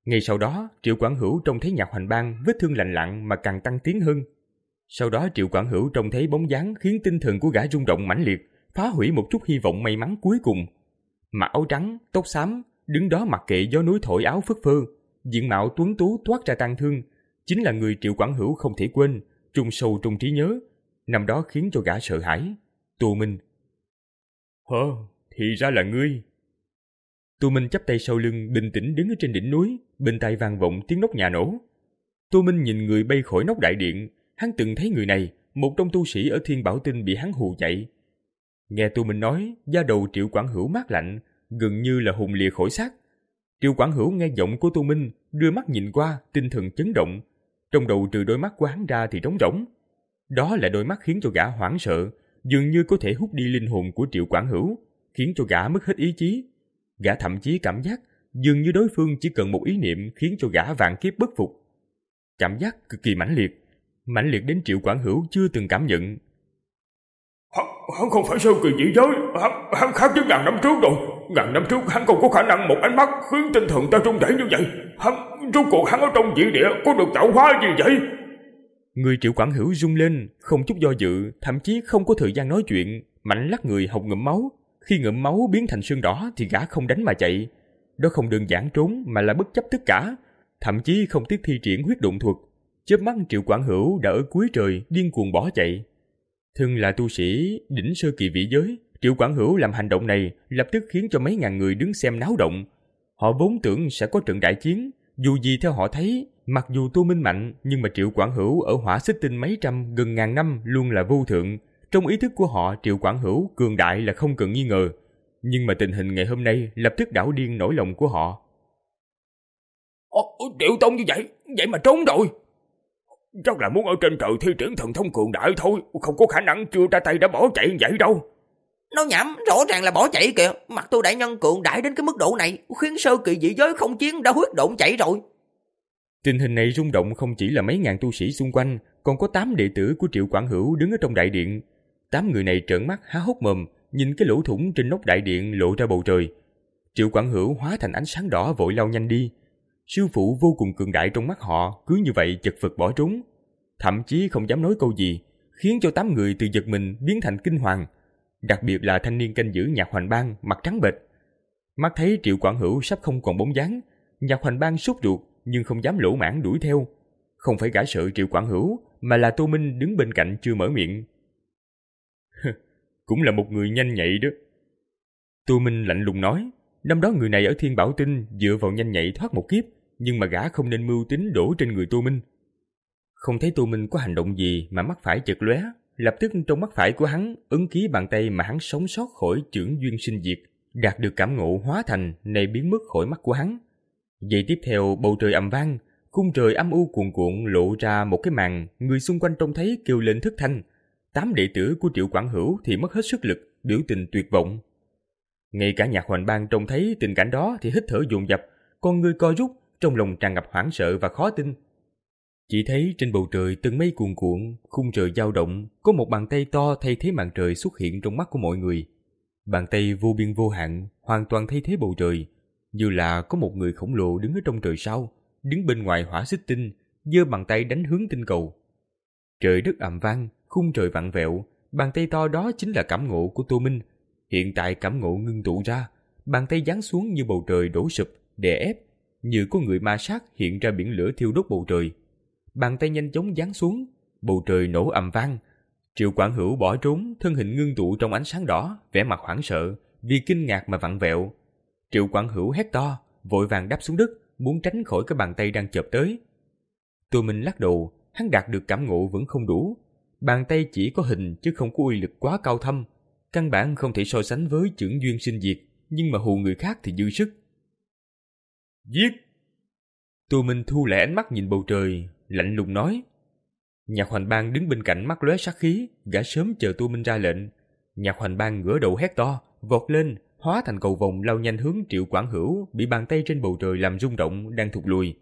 Ngay sau đó, Triệu Quảng Hữu trông thấy Nhạc Hoành Bang vết thương lành lặn mà càng tăng tiến hơn. Sau đó Triệu Quảng Hữu trông thấy bóng dáng khiến tinh thần của gã rung động mãnh liệt, phá hủy một chút hy vọng may mắn cuối cùng. Mặc áo trắng, tóc xám, đứng đó mặc kệ gió núi thổi áo phất phơ, diện mạo tuấn tú toát ra tang thương, chính là người Triệu Quảng Hữu không thể quên, trùng sâu trong trí nhớ, năm đó khiến cho gã sợ hãi. Tô Minh. Hơ, thì ra là ngươi. Tô Minh chắp tay sau lưng, bình tĩnh đứng ở trên đỉnh núi, bên tai vang vọng tiếng nóc nhà nổ. Tô Minh nhìn người bay khỏi nóc đại điện, hắn từng thấy người này, một trong tu sĩ ở Thiên Bảo Tinh bị hắn hù chạy. Nghe Tô Minh nói, da đầu Triệu Quảng Hữu mát lạnh, gần như là hồn lìa khỏi xác. Triệu Quảng Hữu nghe giọng của Tô Minh, đưa mắt nhìn qua, tinh thần chấn động. Trong đầu trừ đôi mắt của hắn ra thì trống rỗng. Đó là đôi mắt khiến cho gã hoảng sợ, dường như có thể hút đi linh hồn của Triệu Quảng Hữu, khiến cho gã mất hết ý chí. Gã thậm chí cảm giác dường như đối phương chỉ cần một ý niệm khiến cho gã vạn kiếp bất phục. Cảm giác cực kỳ mãnh liệt, mãnh liệt đến Triệu Quảng Hữu chưa từng cảm nhận. Hắn, hắn không phải sơ kỳ dị giới, hắn, hắn khác với ngàn năm trước rồi. Ngàn năm trước hắn không có khả năng một ánh mắt khiến tinh thần ta rung rẩy như vậy. Hắn, rốt cuộc hắn ở trong dị địa có được tạo hóa gì vậy? Người Triệu Quảng Hữu rung lên, không chút do dự, thậm chí không có thời gian nói chuyện, mạnh lắc người hộc ngụm máu. Khi ngụm máu biến thành sương đỏ thì gã không đánh mà chạy. Đó không đơn giản trốn mà là bất chấp tất cả, thậm chí không tiếc thi triển huyết độn thuật. Chớp mắt Triệu Quảng Hữu đã ở cuối trời điên cuồng bỏ chạy. Thân là tu sĩ đỉnh sơ kỳ vị giới, Triệu Quảng Hữu làm hành động này lập tức khiến cho mấy ngàn người đứng xem náo động. Họ vốn tưởng sẽ có trận đại chiến, dù gì theo họ thấy, mặc dù Tô Minh mạnh, nhưng mà Triệu Quảng Hữu ở Hỏa Xích Tinh mấy trăm gần ngàn năm luôn là vô thượng. Trong ý thức của họ, Triệu Quảng Hữu cường đại là không cần nghi ngờ. Nhưng mà tình hình ngày hôm nay lập tức đảo điên nỗi lòng của họ. Ồ, Triệu Tông như vậy, vậy mà trốn rồi. Chắc là muốn ở trên trời thi triển thần thông cường đại thôi, không có khả năng chưa ra tay đã bỏ chạy như vậy đâu. Nói nhảm, rõ ràng là bỏ chạy kìa. Mặt tu đại nhân cường đại đến cái mức độ này, khiến sơ kỳ dị giới không chiến đã huyết độn chạy rồi. Tình hình này rung động không chỉ là mấy ngàn tu sĩ xung quanh, còn có tám đệ tử của Triệu Quảng Hữu đứng ở trong đại điện. Tám người này trợn mắt há hốc mồm, nhìn cái lỗ thủng trên nóc đại điện lộ ra bầu trời. Triệu Quảng Hữu hóa thành ánh sáng đỏ vội lao nhanh đi. Sư phụ vô cùng cường đại trong mắt họ cứ như vậy chật vật bỏ trốn, thậm chí không dám nói câu gì, khiến cho tám người từ giật mình biến thành kinh hoàng. Đặc biệt là thanh niên canh giữ Nhạc Hoành Bang mặt trắng bệch. Mắt thấy Triệu Quảng Hữu sắp không còn bóng dáng, Nhạc Hoành Bang sốt ruột nhưng không dám lỗ mãng đuổi theo. Không phải gã sợ Triệu Quảng Hữu, mà là Tô Minh đứng bên cạnh chưa mở miệng. Cũng là một người nhanh nhạy đó. Tô Minh lạnh lùng nói, năm đó người này ở Thiên Bảo Tinh dựa vào nhanh nhạy thoát một kiếp, nhưng mà gã không nên mưu tính đổ trên người Tô Minh. Không thấy Tô Minh có hành động gì mà mắt phải chợt lóe, lập tức trong mắt phải của hắn ấn ký bàn tay mà hắn sống sót khỏi chưởng duyên sinh diệt, đạt được cảm ngộ hóa thành này biến mất khỏi mắt của hắn. Giây tiếp theo bầu trời ầm vang, khung trời âm u cuồn cuộn lộ ra một cái màn, người xung quanh trông thấy kêu lên thất thanh. Tám đệ tử của Triệu Quảng Hữu thì mất hết sức lực, biểu tình tuyệt vọng. Ngay cả Nhạc Hoành Bang trông thấy tình cảnh đó thì hít thở dồn dập, con người co rút, trong lòng tràn ngập hoảng sợ và khó tin. Chỉ thấy trên bầu trời từng mây cuồn cuộn, khung trời dao động, có một bàn tay to thay thế màn trời xuất hiện trong mắt của mọi người. Bàn tay vô biên vô hạn, hoàn toàn thay thế bầu trời, như là có một người khổng lồ đứng ở trong trời sao, đứng bên ngoài Hỏa Xích Tinh, giơ bàn tay đánh hướng tinh cầu. Trời đất ầm vang, khung trời vặn vẹo, bàn tay to đó chính là cảm ngộ của Tô Minh. Hiện tại cảm ngộ ngưng tụ ra, bàn tay giáng xuống như bầu trời đổ sụp, đè ép, như có người ma sát hiện ra biển lửa thiêu đốt bầu trời. Bàn tay nhanh chóng giáng xuống, bầu trời nổ ầm vang. Triệu Quảng Hữu bỏ trốn, thân hình ngưng tụ trong ánh sáng đỏ, vẻ mặt hoảng sợ, vì kinh ngạc mà vặn vẹo. Triệu Quảng Hữu hét to, vội vàng đáp xuống đất, muốn tránh khỏi cái bàn tay đang chộp tới. Tô Minh lắc đầu, hắn đạt được cảm ngộ vẫn không đủ. Bàn tay chỉ có hình chứ không có uy lực quá cao thâm, căn bản không thể so sánh với chưởng duyên sinh diệt, nhưng mà hù người khác thì dư sức. Giết! Tô Minh thu lại ánh mắt nhìn bầu trời, lạnh lùng nói. Nhạc Hoành Bang đứng bên cạnh mắt lóe sát khí, gã sớm chờ Tô Minh ra lệnh. Nhạc Hoành Bang ngửa đầu hét to, vọt lên, hóa thành cầu vồng lao nhanh hướng Triệu Quảng Hữu, bị bàn tay trên bầu trời làm rung động, đang thụt lùi.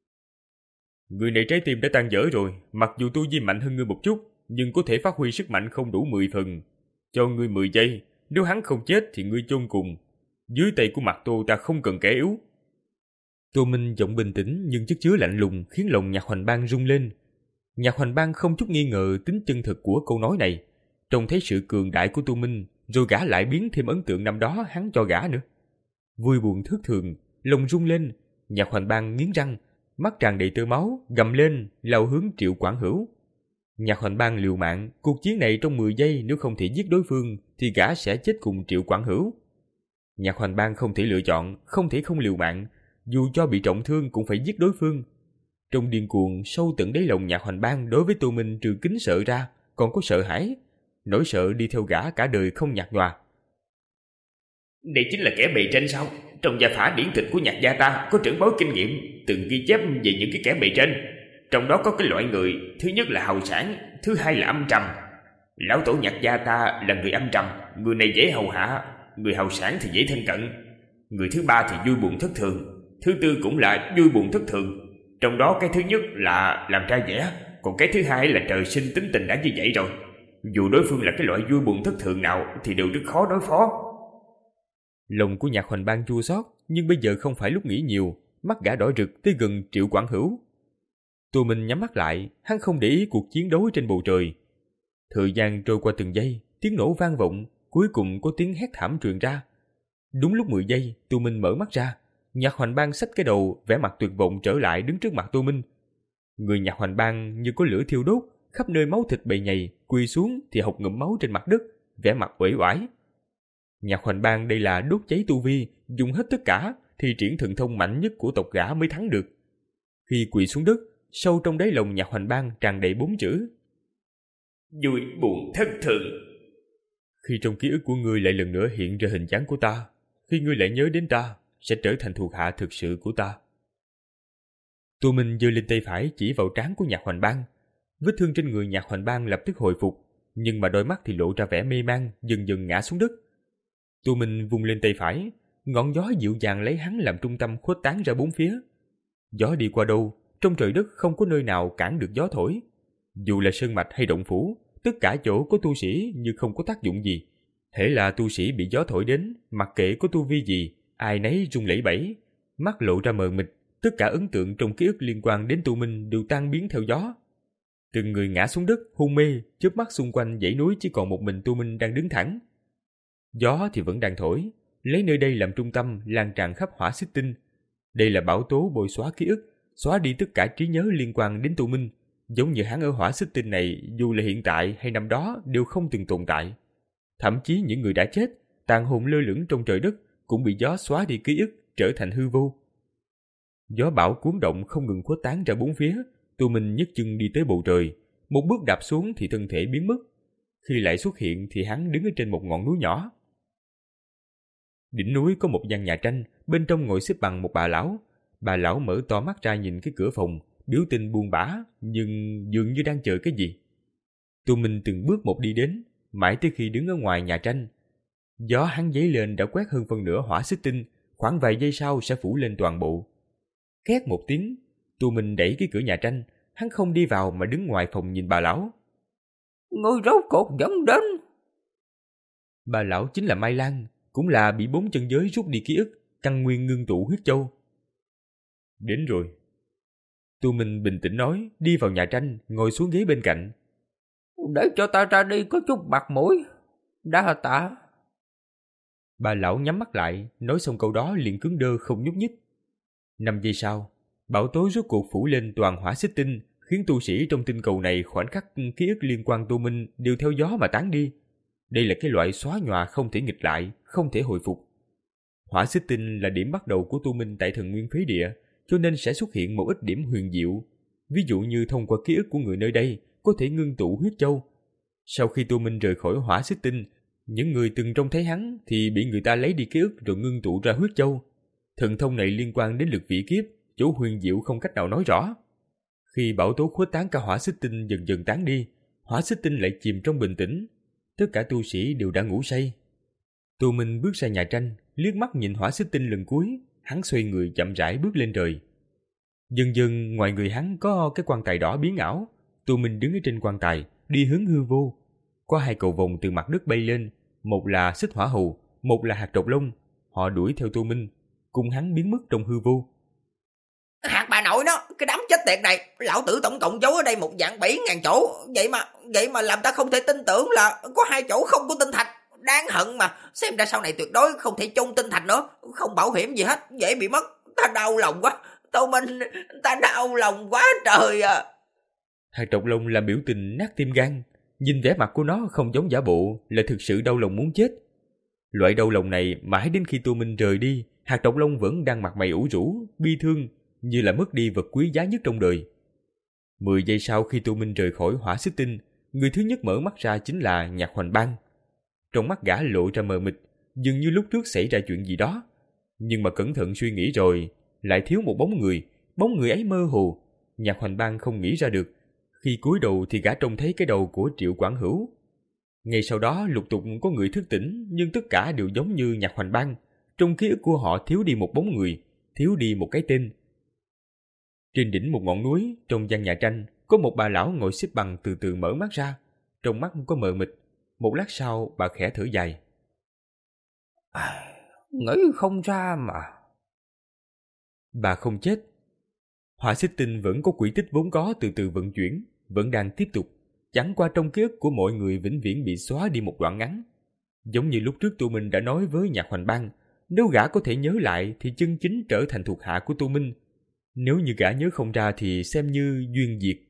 Người này trái tim đã tan vỡ rồi, mặc dù tu vi mạnh hơn ngươi một chút, nhưng có thể phát huy sức mạnh không đủ mười phần. Cho ngươi mười giây, nếu hắn không chết thì ngươi chôn cùng. Dưới tay của Mạc Tô ta không cần kẻ yếu. Tô Minh giọng bình tĩnh nhưng chất chứa lạnh lùng khiến lòng Nhạc Hoành Bang rung lên. Nhạc Hoành Bang không chút nghi ngờ tính chân thực của câu nói này. Trông thấy sự cường đại của Tô Minh, rồi gã lại biến thêm ấn tượng năm đó hắn cho gã nữa. Vui buồn thất thường, lòng rung lên, Nhạc Hoành Bang nghiến răng, mắt tràn đầy tơ máu, gầm lên, lao hướng Triệu Quảng Hữu. Nhạc Hoành Bang liều mạng, cuộc chiến này trong mười giây nếu không thể giết đối phương thì gã sẽ chết cùng Triệu Quảng Hữu. Nhạc Hoành Bang không thể lựa chọn, không thể không liều mạng, dù cho bị trọng thương cũng phải giết đối phương. Trong điên cuồng, sâu tận đáy lòng Nhạc Hoành Bang đối với Tô Minh trừ kính sợ ra, còn có sợ hãi, nỗi sợ đi theo gã cả đời không nhạt nhòa. Đây chính là kẻ bề trên sao? Trong gia phả điển tịch của Nhạc gia ta có trưởng bối kinh nghiệm từng ghi chép về những cái kẻ bề trên. Trong đó có cái loại người, thứ nhất là hào sản, thứ hai là âm trầm. Lão tổ Nhạc gia ta là người âm trầm, người này dễ hầu hạ, người hào sản thì dễ thân cận. Người thứ ba thì vui buồn thất thường, thứ tư cũng là vui buồn thất thường. Trong đó cái thứ nhất là làm trai vẻ, còn cái thứ hai là trời sinh tính tình đã như vậy rồi. Dù đối phương là cái loại vui buồn thất thường nào thì đều rất khó đối phó. Lòng của Nhạc Hoành Bang chua xót, nhưng bây giờ không phải lúc nghĩ nhiều, mắt gã đỏ rực tới gần Triệu Quảng Hữu. Tô Minh nhắm mắt lại, hắn không để ý cuộc chiến đấu trên bầu trời. Thời gian trôi qua từng giây, tiếng nổ vang vọng, cuối cùng có tiếng hét thảm truyền ra. Đúng lúc mười giây, Tô Minh mở mắt ra, Nhạc Hoành Bang xách cái đầu, vẻ mặt tuyệt vọng trở lại đứng trước mặt Tô Minh. Người Nhạc Hoành Bang như có lửa thiêu đốt, khắp nơi máu thịt bầy nhầy, quỳ xuống thì hộc ngụm máu trên mặt đất, vẻ mặt uể oải. Nhạc Hoành Bang đây là đốt cháy tu vi, dùng hết tất cả thì triển thần thông mạnh nhất của tộc gã mới thắng được. Khi quỳ xuống đất, sâu trong đáy lòng Nhạc Hoành Bang tràn đầy bốn chữ: vui buồn thất thường. Khi trong ký ức của ngươi lại lần nữa hiện ra hình dáng của ta, khi ngươi lại nhớ đến ta, sẽ trở thành thuộc hạ thực sự của ta. Tô Minh giơ lên tay phải chỉ vào trán của Nhạc Hoành Bang. Vết thương trên người Nhạc Hoành Bang lập tức hồi phục, nhưng mà đôi mắt thì lộ ra vẻ mê man, dần dần ngã xuống đất. Tô Minh vung lên tay phải, ngọn gió dịu dàng lấy hắn làm trung tâm khuếch tán ra bốn phía. Gió đi qua đâu, trong trời đất không có nơi nào cản được gió thổi. Dù là sơn mạch hay động phủ, tất cả chỗ có tu sĩ như không có tác dụng gì. Hễ là tu sĩ bị gió thổi đến, mặc kệ có tu vi gì, ai nấy run lẩy bẩy, mắt lộ ra mờ mịt, tất cả ấn tượng trong ký ức liên quan đến Tô Minh đều tan biến theo gió. Từng người ngã xuống đất, hôn mê, chớp mắt xung quanh dãy núi chỉ còn một mình Tô Minh đang đứng thẳng. Gió thì vẫn đang thổi, lấy nơi đây làm trung tâm lan tràn khắp Hỏa Xích Tinh. Đây là bão tố bồi xóa ký ức, xóa đi tất cả trí nhớ liên quan đến Tô Minh, giống như hắn ở Hỏa Xích Tinh này, dù là hiện tại hay năm đó đều không từng tồn tại. Thậm chí những người đã chết, tàn hồn lơ lửng trong trời đất cũng bị gió xóa đi ký ức, trở thành hư vô. Gió bão cuốn động không ngừng khuếch tán ra bốn phía. Tô Minh nhấc chân đi tới bầu trời, một bước đạp xuống thì thân thể biến mất. Khi lại xuất hiện thì hắn đứng ở trên một ngọn núi nhỏ. Đỉnh núi có một gian nhà tranh, bên trong ngồi xếp bằng một bà lão. Bà lão mở to mắt ra nhìn cái cửa phòng, biểu tình buồn bã, nhưng dường như đang chờ cái gì. Tô Minh từng bước một đi đến, mãi tới khi đứng ở ngoài nhà tranh. Gió hắn dấy lên đã quét hơn phân nửa Hỏa Xích Tinh, khoảng vài giây sau sẽ phủ lên toàn bộ. Két một tiếng, Tô Minh đẩy cái cửa nhà tranh, hắn không đi vào mà đứng ngoài phòng nhìn bà lão. Ngươi rốt cuộc vẫn đến. Bà lão chính là Mai Lan, cũng là bị bốn chân giới rút đi ký ức, căn nguyên ngưng tụ huyết châu. Đến rồi. Tô Minh bình tĩnh nói, đi vào nhà tranh, ngồi xuống ghế bên cạnh. Để cho ta ra đi có chút mặt mũi. Đa tạ. Bà lão nhắm mắt lại, nói xong câu đó liền cứng đơ không nhúc nhích. Năm giây sau, bão tố rốt cuộc phủ lên toàn Hỏa Xích Tinh, khiến tu sĩ trong tinh cầu này khoảnh khắc ký ức liên quan Tô Minh đều theo gió mà tán đi. Đây là cái loại xóa nhòa không thể nghịch lại, không thể hồi phục. Hỏa Xích Tinh là điểm bắt đầu của Tô Minh tại Thần Nguyên Phế Địa, cho nên sẽ xuất hiện một ít điểm huyền diệu. Ví dụ như thông qua ký ức của người nơi đây, có thể ngưng tụ huyết châu. Sau khi Tô Minh rời khỏi Hỏa Xích Tinh, những người từng trông thấy hắn thì bị người ta lấy đi ký ức rồi ngưng tụ ra huyết châu. Thần thông này liên quan đến lực vị kiếp, chỗ huyền diệu không cách nào nói rõ. Khi bão tố khuếch tán cả Hỏa Xích Tinh dần dần tán đi, Hỏa Xích Tinh lại chìm trong bình tĩnh. Tất cả tu sĩ đều đã ngủ say. Tô Minh bước ra nhà tranh, liếc mắt nhìn Hỏa Xích Tinh lần cuối, hắn xoay người chậm rãi bước lên trời. Dần dần ngoài người hắn có cái quan tài đỏ biến ảo. Tô Minh đứng ở trên quan tài, đi hướng hư vô. Có hai cầu vồng từ mặt đất bay lên, một là Xích Hỏa Hầu, một là Hạt Độc Long. Họ đuổi theo Tô Minh, cùng hắn biến mất trong hư vô. Hạt bà nội nó, cái đám chết tiệt này, lão tử tổng cộng giấu ở đây một vạn bảy ngàn chỗ, vậy mà vậy mà làm ta không thể tin tưởng là có hai chỗ không có tinh thạch. Đáng hận mà, xem ra sau này tuyệt đối không thể chôn tinh thạch nữa, không bảo hiểm gì hết, dễ bị mất. Ta đau lòng quá, Tô Minh, ta đau lòng quá trời à. Hạt Độc Long làm biểu tình nát tim gan, nhìn vẻ mặt của nó không giống giả bộ, là thực sự đau lòng muốn chết. Loại đau lòng này mãi đến khi Tô Minh rời đi, Hạt Độc Long vẫn đang mặt mày ủ rũ, bi thương, như là mất đi vật quý giá nhất trong đời. Mười giây sau khi Tô Minh rời khỏi Hỏa Xích Tinh, người thứ nhất mở mắt ra chính là Nhạc Hoành Bang. Trong mắt gã lộ ra mờ mịt, dường như lúc trước xảy ra chuyện gì đó. Nhưng mà cẩn thận suy nghĩ rồi, lại thiếu một bóng người, bóng người ấy mơ hồ. Nhạc Hoành Bang không nghĩ ra được. Khi cúi đầu thì gã trông thấy cái đầu của Triệu Quảng Hữu. Ngay sau đó lục tục có người thức tỉnh, nhưng tất cả đều giống như Nhạc Hoành Bang. Trong ký ức của họ thiếu đi một bóng người, thiếu đi một cái tên. Trên đỉnh một ngọn núi, trong gian nhà tranh, có một bà lão ngồi xếp bằng từ từ mở mắt ra. Trong mắt có mờ mịt. Một lát sau bà khẽ thở dài. À, nghĩ không ra mà. Bà không chết. Hỏa Xích Tinh vẫn có quỹ tích vốn có từ từ vận chuyển, vẫn đang tiếp tục. Chẳng qua trong ký ức của mọi người vĩnh viễn bị xóa đi một đoạn ngắn. Giống như lúc trước Tô Minh đã nói với Nhạc Hoành Bang, nếu gã có thể nhớ lại thì chân chính trở thành thuộc hạ của Tô Minh. Nếu như gã nhớ không ra thì xem như duyên diệt.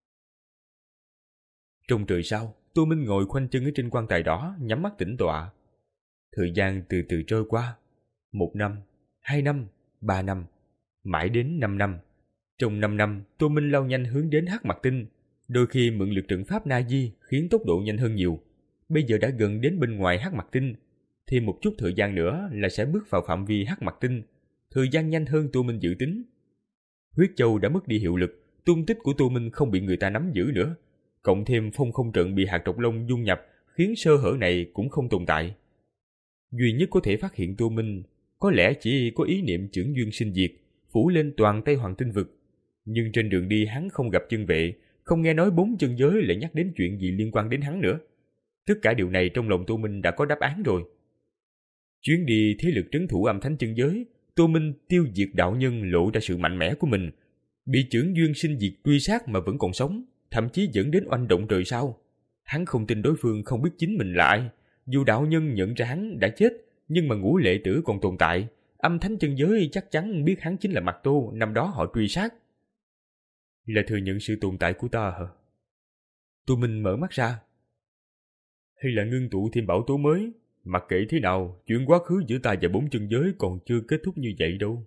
Trong trời sao, Tô Minh ngồi khoanh chân ở trên quan tài đỏ, nhắm mắt tĩnh tọa. Thời gian từ từ trôi qua. Một năm, hai năm, ba năm, mãi đến năm năm. Trong năm năm, Tô Minh lao nhanh hướng đến Hắc Mặc Tinh. Đôi khi mượn lực trận pháp Na Di khiến tốc độ nhanh hơn nhiều. Bây giờ đã gần đến bên ngoài Hắc Mặc Tinh. Thêm một chút thời gian nữa là sẽ bước vào phạm vi Hắc Mặc Tinh. Thời gian nhanh hơn Tô Minh dự tính. Huyết Châu đã mất đi hiệu lực, tung tích của Tô Minh không bị người ta nắm giữ nữa. Cộng thêm phong không trận bị Hạt Độc Long dung nhập, khiến sơ hở này cũng không tồn tại. Duy nhất có thể phát hiện Tô Minh có lẽ chỉ có ý niệm chưởng duyên sinh diệt, phủ lên toàn Tây Hoàng Tinh Vực. Nhưng trên đường đi hắn không gặp chân vệ, không nghe nói bốn chân giới lại nhắc đến chuyện gì liên quan đến hắn nữa. Tất cả điều này trong lòng Tô Minh đã có đáp án rồi. Chuyến đi thế lực trấn thủ Âm Thánh chân giới, Tô Minh tiêu diệt đạo nhân lộ ra sự mạnh mẽ của mình. Bị chưởng duyên sinh diệt truy sát mà vẫn còn sống, thậm chí dẫn đến oanh động trời sao. Hắn không tin đối phương không biết chính mình là ai. Dù đạo nhân nhận ra hắn đã chết, nhưng mà Ngũ Lệ Tử còn tồn tại. Âm Thánh chân giới chắc chắn biết hắn chính là Mạc Tô, năm đó họ truy sát. Là thừa nhận sự tồn tại của ta hả? Tô Minh mở mắt ra. Hay là ngưng tụ thêm bảo tố mới? Mặc kệ thế nào, chuyện quá khứ giữa ta và bốn chân giới còn chưa kết thúc như vậy đâu.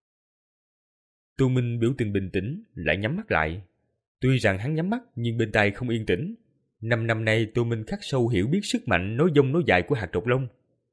Tô Minh biểu tình bình tĩnh, lại nhắm mắt lại. Tuy rằng hắn nhắm mắt nhưng bên tai không yên tĩnh. Năm năm nay Tô Minh khắc sâu hiểu biết sức mạnh nói dông nói dài của Hạt Độc Long.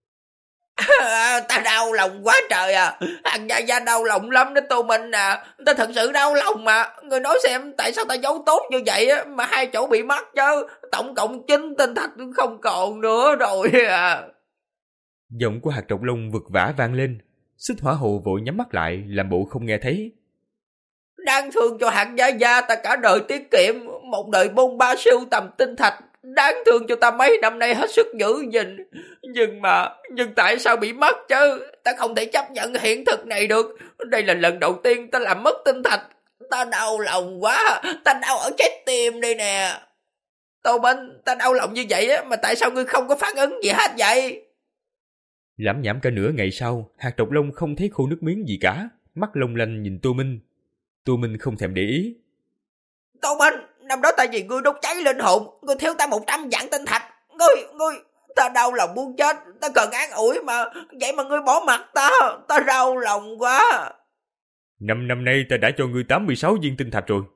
À, ta đau lòng quá trời à. Hạt Gia Gia đau lòng lắm đó Tô Minh à. Ta thật sự đau lòng mà. Người nói xem tại sao ta giấu tốt như vậy mà hai chỗ bị mất chứ. Tổng cộng chín tinh thạch không còn nữa rồi à. Giọng của Hạt Độc Long vực vã vang lên. Xích Hỏa Hồ vội nhắm mắt lại làm bộ không nghe thấy. Đáng thương cho Hạt Gia Gia, ta cả đời tiết kiệm, một đời bôn ba sưu tầm tinh thạch. Đáng thương cho ta mấy năm nay hết sức giữ gìn. Nhưng mà, nhưng tại sao bị mất chứ? Ta không thể chấp nhận hiện thực này được. Đây là lần đầu tiên ta làm mất tinh thạch. Ta đau lòng quá, ta đau ở trái tim đây nè. Tô Minh, ta đau lòng như vậy mà tại sao ngươi không có phản ứng gì hết vậy? Lảm nhảm cả nửa ngày sau, Hạt Độc Long không thấy khô nước miếng gì cả. Mắt long lanh nhìn Tô Minh. Tô Minh không thèm để ý. Tô Minh, năm đó ta vì ngươi đốt cháy linh hồn, ngươi thiếu ta một trăm vạn tinh thạch. Ngươi, ngươi, ta đau lòng muốn chết, ta cần an ủi mà, vậy mà ngươi bỏ mặt ta, ta đau lòng quá. Năm năm nay ta đã cho ngươi tám mươi sáu viên tinh thạch rồi.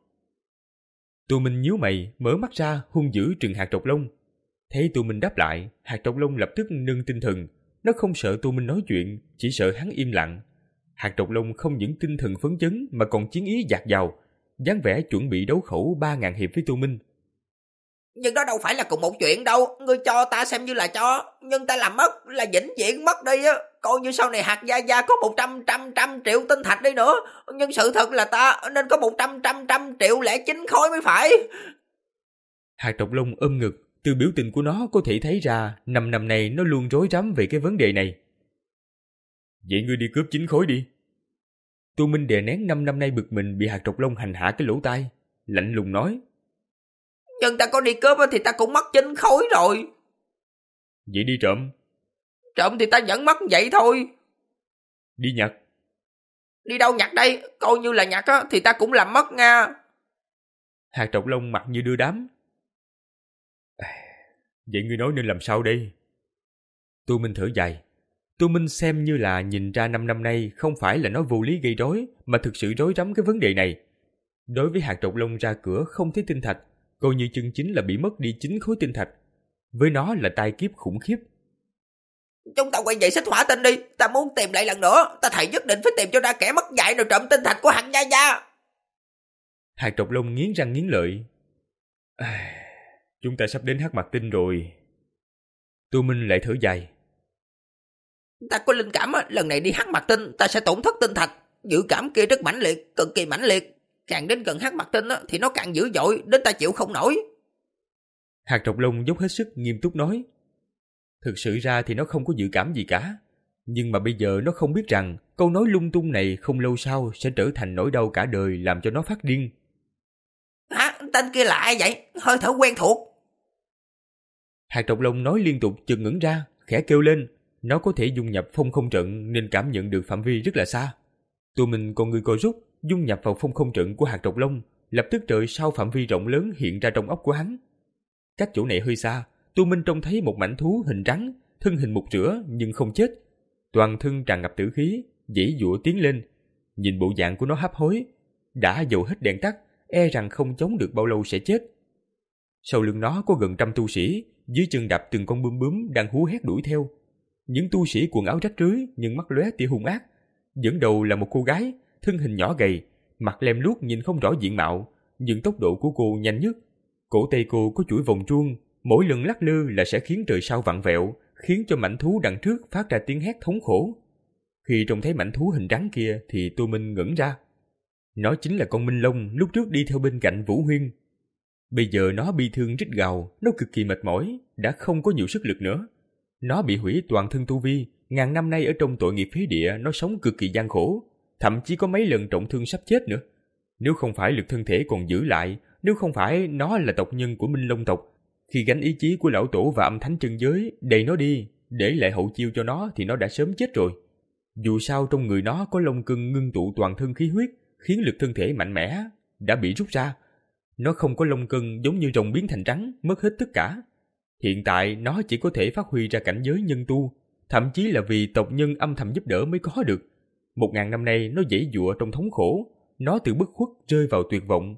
Tô Minh nhíu mày, mở mắt ra, hung dữ trừng Hạt Độc Long. Thấy Tô Minh đáp lại, Hạt Độc Long lập tức nâng tinh thần. Nó không sợ Tô Minh nói chuyện, chỉ sợ hắn im lặng. Hạt Độc Long không những tinh thần phấn chấn mà còn chiến ý dạt dào, dáng vẻ chuẩn bị đấu khẩu ba ngàn hiệp với Tô Minh. Nhưng đó đâu phải là cùng một chuyện đâu, ngươi cho ta xem như là cho, nhưng ta làm mất là vĩnh viễn mất đi á. Coi như sau này Hạt Gia Gia có một trăm trăm trăm triệu tinh thạch đi nữa, nhưng sự thật là ta nên có một trăm trăm trăm triệu lẻ chín khối mới phải. Hạt Độc Long ôm ngực, từ biểu tình của nó có thể thấy ra năm năm nay nó luôn rối rắm về cái vấn đề này. Vậy ngươi đi cướp chín khối đi. Tô Minh đè nén năm năm nay bực mình bị hạt trọc lông hành hạ cái lỗ tai, lạnh lùng nói: Nhưng ta có đi cướp thì ta cũng mất chín khối rồi. Vậy đi trộm? Trộm thì ta vẫn mất vậy thôi. Đi nhặt? Đi đâu nhặt đây? Coi như là nhặt á, thì ta cũng làm mất nha. Hạt trọc lông mặt như đưa đám. Vậy ngươi nói nên làm sao đây? Tô Minh thở dài. Tô Minh xem như là nhìn ra năm năm nay không phải là nó vô lý gây rối, mà thực sự rối rắm cái vấn đề này. Đối với hạt trọc lông ra cửa không thấy tinh thạch, coi như chân chính là bị mất đi chín khối tinh thạch. Với nó là tai kiếp khủng khiếp. Chúng ta quay về xích hỏa tinh đi, ta muốn tìm lại lần nữa, ta thầy nhất định phải tìm cho ra kẻ mất dạy rồi trộm tinh thạch của hạt Gia Gia. Hạt trọc lông nghiến răng nghiến lợi. À, chúng ta sắp đến Hắc Mạc Tinh rồi. Tô Minh lại thở dài. Ta có linh cảm lần này đi Hắc Mạc Tinh ta sẽ tổn thất tinh thạch. Dự cảm kia rất mãnh liệt, cực kỳ mãnh liệt. Càng đến gần Hắc Mạc Tinh thì nó càng dữ dội, đến ta chịu không nổi. Hạt trọc lông dốc hết sức nghiêm túc nói. Thực sự ra thì nó không có dự cảm gì cả. Nhưng mà bây giờ nó không biết rằng câu nói lung tung này không lâu sau sẽ trở thành nỗi đau cả đời, làm cho nó phát điên. Hả? Tên kia là ai vậy? Hơi thở quen thuộc. Hạt trọc lông nói liên tục, chợt ngẩng ra, khẽ kêu lên. Nó có thể dung nhập phong không trận nên cảm nhận được phạm vi rất là xa. Tụi mình con người co rút, dung nhập vào phong không trận của hạt trọc lông, lập tức trời sau phạm vi rộng lớn hiện ra trong óc của hắn. Cách chỗ này hơi xa, Tu Minh trông thấy một mảnh thú hình rắn, thân hình một rửa nhưng không chết. Toàn thân tràn ngập tử khí, giãy giụa tiến lên. Nhìn bộ dạng của nó hấp hối, đã dầu hết đèn tắt, e rằng không chống được bao lâu sẽ chết. Sau lưng nó có gần trăm tu sĩ, dưới chân đạp từng con bướm bướm đang hú hét đuổi theo. Những tu sĩ quần áo rách rưới nhưng mắt lóe tia hung ác. Dẫn đầu là một cô gái, thân hình nhỏ gầy, mặt lem luốc nhìn không rõ diện mạo, nhưng tốc độ của cô nhanh nhất. Cổ tay cô có chuỗi vòng chuông, mỗi lần lắc lư là sẽ khiến trời sao vặn vẹo, khiến cho mảnh thú đằng trước phát ra tiếng hét thống khổ. Khi trông thấy mảnh thú hình rắn kia thì Tô Minh ngẩn ra. Nó chính là con Minh Long lúc trước đi theo bên cạnh Vũ Huyên. Bây giờ nó bị thương rít gào, nó cực kỳ mệt mỏi, đã không có nhiều sức lực nữa. Nó bị hủy toàn thân tu vi, ngàn năm nay ở trong tội nghiệp phế địa nó sống cực kỳ gian khổ, thậm chí có mấy lần trọng thương sắp chết nữa. Nếu không phải lực thân thể còn giữ lại, nếu không phải nó là tộc nhân của Minh Long tộc, khi gánh ý chí của lão tổ và âm thánh chân giới đẩy nó đi, để lại hậu chiêu cho nó thì nó đã sớm chết rồi. Dù sao trong người nó có lông cưng ngưng tụ toàn thân khí huyết, khiến lực thân thể mạnh mẽ đã bị rút ra. Nó không có lông cưng giống như rồng biến thành rắn, mất hết tất cả. Hiện tại nó chỉ có thể phát huy ra cảnh giới nhân tu, thậm chí là vì tộc nhân âm thầm giúp đỡ mới có được. Một ngàn năm nay nó giãy giụa trong thống khổ, nó từ bất khuất rơi vào tuyệt vọng.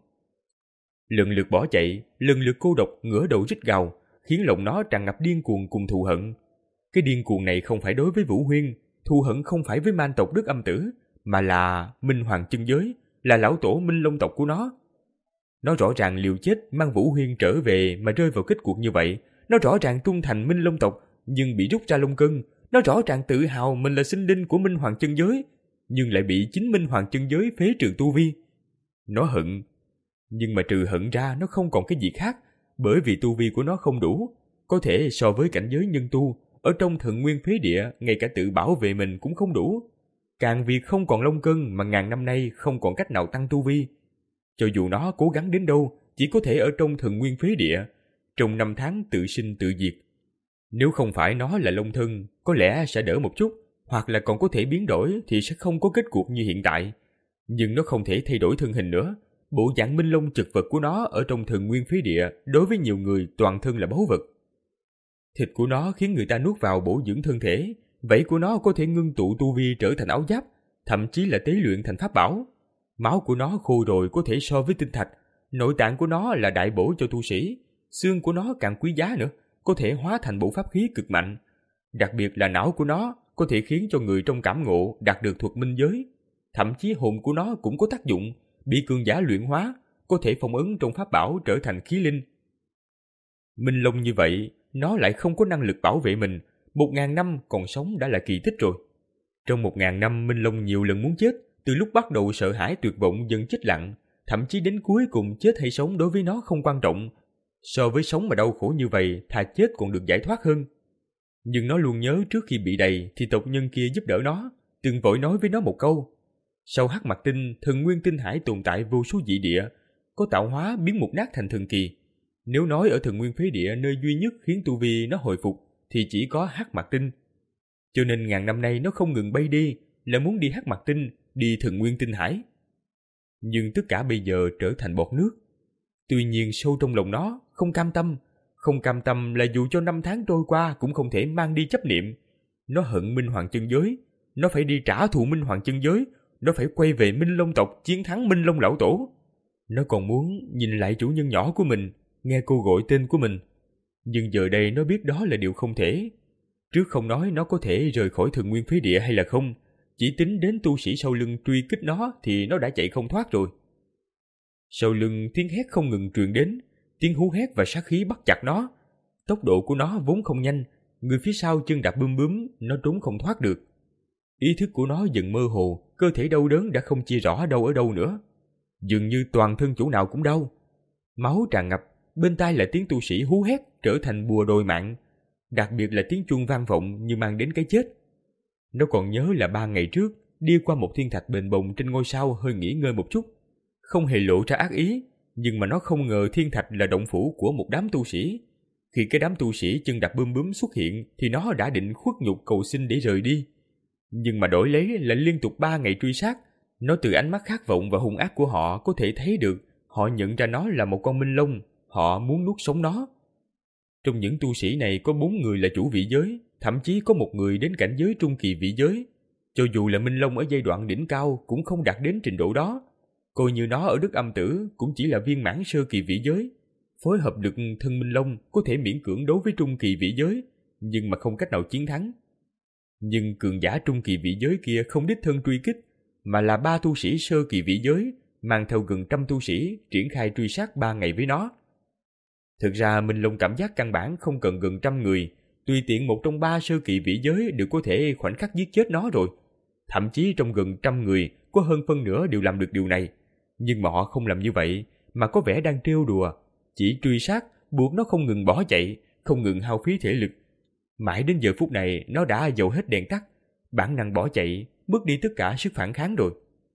Lần lượt bỏ chạy, lần lượt cô độc ngửa đầu rít gào, khiến lòng nó tràn ngập điên cuồng cùng thù hận. Cái điên cuồng này không phải đối với Vũ Huyên, thù hận không phải với man tộc Đức Âm Tử, mà là Minh Hoàng chân giới, là lão tổ Minh Long tộc của nó. Nó rõ ràng liều chết mang Vũ Huyên trở về mà rơi vào kết cuộc như vậy. Nó rõ ràng trung thành Minh Long tộc nhưng bị rút ra lông cưng. Nó rõ ràng tự hào mình là sinh linh của Minh Hoàng chân giới, nhưng lại bị chính Minh Hoàng chân giới phế trừ tu vi. Nó hận, nhưng mà trừ hận ra nó không còn cái gì khác, bởi vì tu vi của nó không đủ. Có thể so với cảnh giới nhân tu, ở trong thần nguyên phế địa ngay cả tự bảo vệ mình cũng không đủ. Càng việc không còn lông cưng mà ngàn năm nay không còn cách nào tăng tu vi. Cho dù nó cố gắng đến đâu, chỉ có thể ở trong thần nguyên phế địa, trong năm tháng tự sinh tự diệt. Nếu không phải nó là Long thân, có lẽ sẽ đỡ một chút, hoặc là còn có thể biến đổi thì sẽ không có kết cục như hiện tại. Nhưng nó không thể thay đổi thân hình nữa. Bộ dạng Minh Long chật vật của nó ở trong thần nguyên phế địa đối với nhiều người toàn thân là báu vật. Thịt của nó khiến người ta nuốt vào bổ dưỡng thân thể, vảy của nó có thể ngưng tụ tu vi trở thành áo giáp, thậm chí là tế luyện thành pháp bảo. Máu của nó khô rồi có thể so với tinh thạch, nội tạng của nó là đại bổ cho tu sĩ, xương của nó càng quý giá nữa, có thể hóa thành bộ pháp khí cực mạnh. Đặc biệt là não của nó có thể khiến cho người trong cảm ngộ đạt được thuật minh giới, thậm chí hồn của nó cũng có tác dụng, bị cường giả luyện hóa, có thể phong ấn trong pháp bảo trở thành khí linh. Minh Long như vậy, nó lại không có năng lực bảo vệ mình, một ngàn năm còn sống đã là kỳ tích rồi. Trong một ngàn năm Minh Long nhiều lần muốn chết, từ lúc bắt đầu sợ hãi tuyệt vọng dần chết lặng, thậm chí đến cuối cùng chết hay sống đối với nó không quan trọng. So với sống mà đau khổ như vậy, thà chết còn được giải thoát hơn. Nhưng nó luôn nhớ trước khi bị đầy thì tộc nhân kia giúp đỡ nó, từng vội nói với nó một câu: Sau Hắc Mặc Tinh, Thần Nguyên Tinh Hải tồn tại vô số dị địa, có tạo hóa biến mục nát thành thần kỳ. Nếu nói ở Thần Nguyên Phế Địa nơi duy nhất khiến tu vi nó hồi phục thì chỉ có Hắc Mặc Tinh. Cho nên ngàn năm nay nó không ngừng bay đi, là muốn đi Hắc Mặc Tinh, đi Thần Nguyên Tinh Hải. Nhưng tất cả bây giờ trở thành bọt nước. Tuy nhiên sâu trong lòng nó không cam tâm, không cam tâm là dù cho năm tháng trôi qua cũng không thể mang đi chấp niệm. Nó hận Minh Hoàng chân giới, nó phải đi trả thù Minh Hoàng chân giới, nó phải quay về Minh Long tộc chiến thắng Minh Long lão tổ. Nó còn muốn nhìn lại chủ nhân nhỏ của mình, nghe cô gọi tên của mình. Nhưng giờ đây nó biết đó là điều không thể. Trước không nói nó có thể rời khỏi Thần Nguyên Phế Địa hay là không, chỉ tính đến tu sĩ sau lưng truy kích nó thì nó đã chạy không thoát rồi. Sau lưng tiếng hét không ngừng truyền đến, tiếng hú hét và sát khí bắt chặt nó. Tốc độ của nó vốn không nhanh, người phía sau chân đạp bươm bướm, nó trốn không thoát được. Ý thức của nó dần mơ hồ, cơ thể đau đớn đã không chia rõ đâu ở đâu nữa. Dường như toàn thân chỗ nào cũng đau. Máu tràn ngập, bên tai là tiếng tu sĩ hú hét trở thành bùa đòi mạng. Đặc biệt là tiếng chuông vang vọng như mang đến cái chết. Nó còn nhớ là ba ngày trước, đi qua một thiên thạch bền bồng trên ngôi sao hơi nghỉ ngơi một chút. Không hề lộ ra ác ý, nhưng mà nó không ngờ thiên thạch là động phủ của một đám tu sĩ. Khi cái đám tu sĩ chân đạp bươm bướm xuất hiện thì nó đã định khuất nhục cầu xin để rời đi. Nhưng mà đổi lấy là liên tục ba ngày truy sát. Nó từ ánh mắt khát vọng và hung ác của họ có thể thấy được họ nhận ra nó là một con minh long, họ muốn nuốt sống nó. Trong những tu sĩ này có bốn người là chủ vị giới, thậm chí có một người đến cảnh giới trung kỳ vị giới. Cho dù là minh long ở giai đoạn đỉnh cao cũng không đạt đến trình độ đó. Coi như nó ở đức âm tử cũng chỉ là viên mãn sơ kỳ vị giới. Phối hợp được thân minh long có thể miễn cưỡng đối với trung kỳ vị giới, nhưng mà không cách nào chiến thắng. Nhưng cường giả trung kỳ vị giới kia không đích thân truy kích, mà là ba tu sĩ sơ kỳ vị giới, mang theo gần trăm tu sĩ triển khai truy sát ba ngày với nó. Thực ra Minh Long cảm giác căn bản không cần gần trăm người, tùy tiện một trong ba sơ kỳ vị giới đều có thể khoảnh khắc giết chết nó rồi. Thậm chí trong gần trăm người có hơn phân nửa đều làm được điều này. Nhưng mà họ không làm như vậy, mà có vẻ đang trêu đùa, chỉ truy sát, buộc nó không ngừng bỏ chạy, không ngừng hao phí thể lực. Mãi đến giờ phút này nó đã dầu hết đèn tắt, bản năng bỏ chạy, mất đi tất cả sức phản kháng rồi.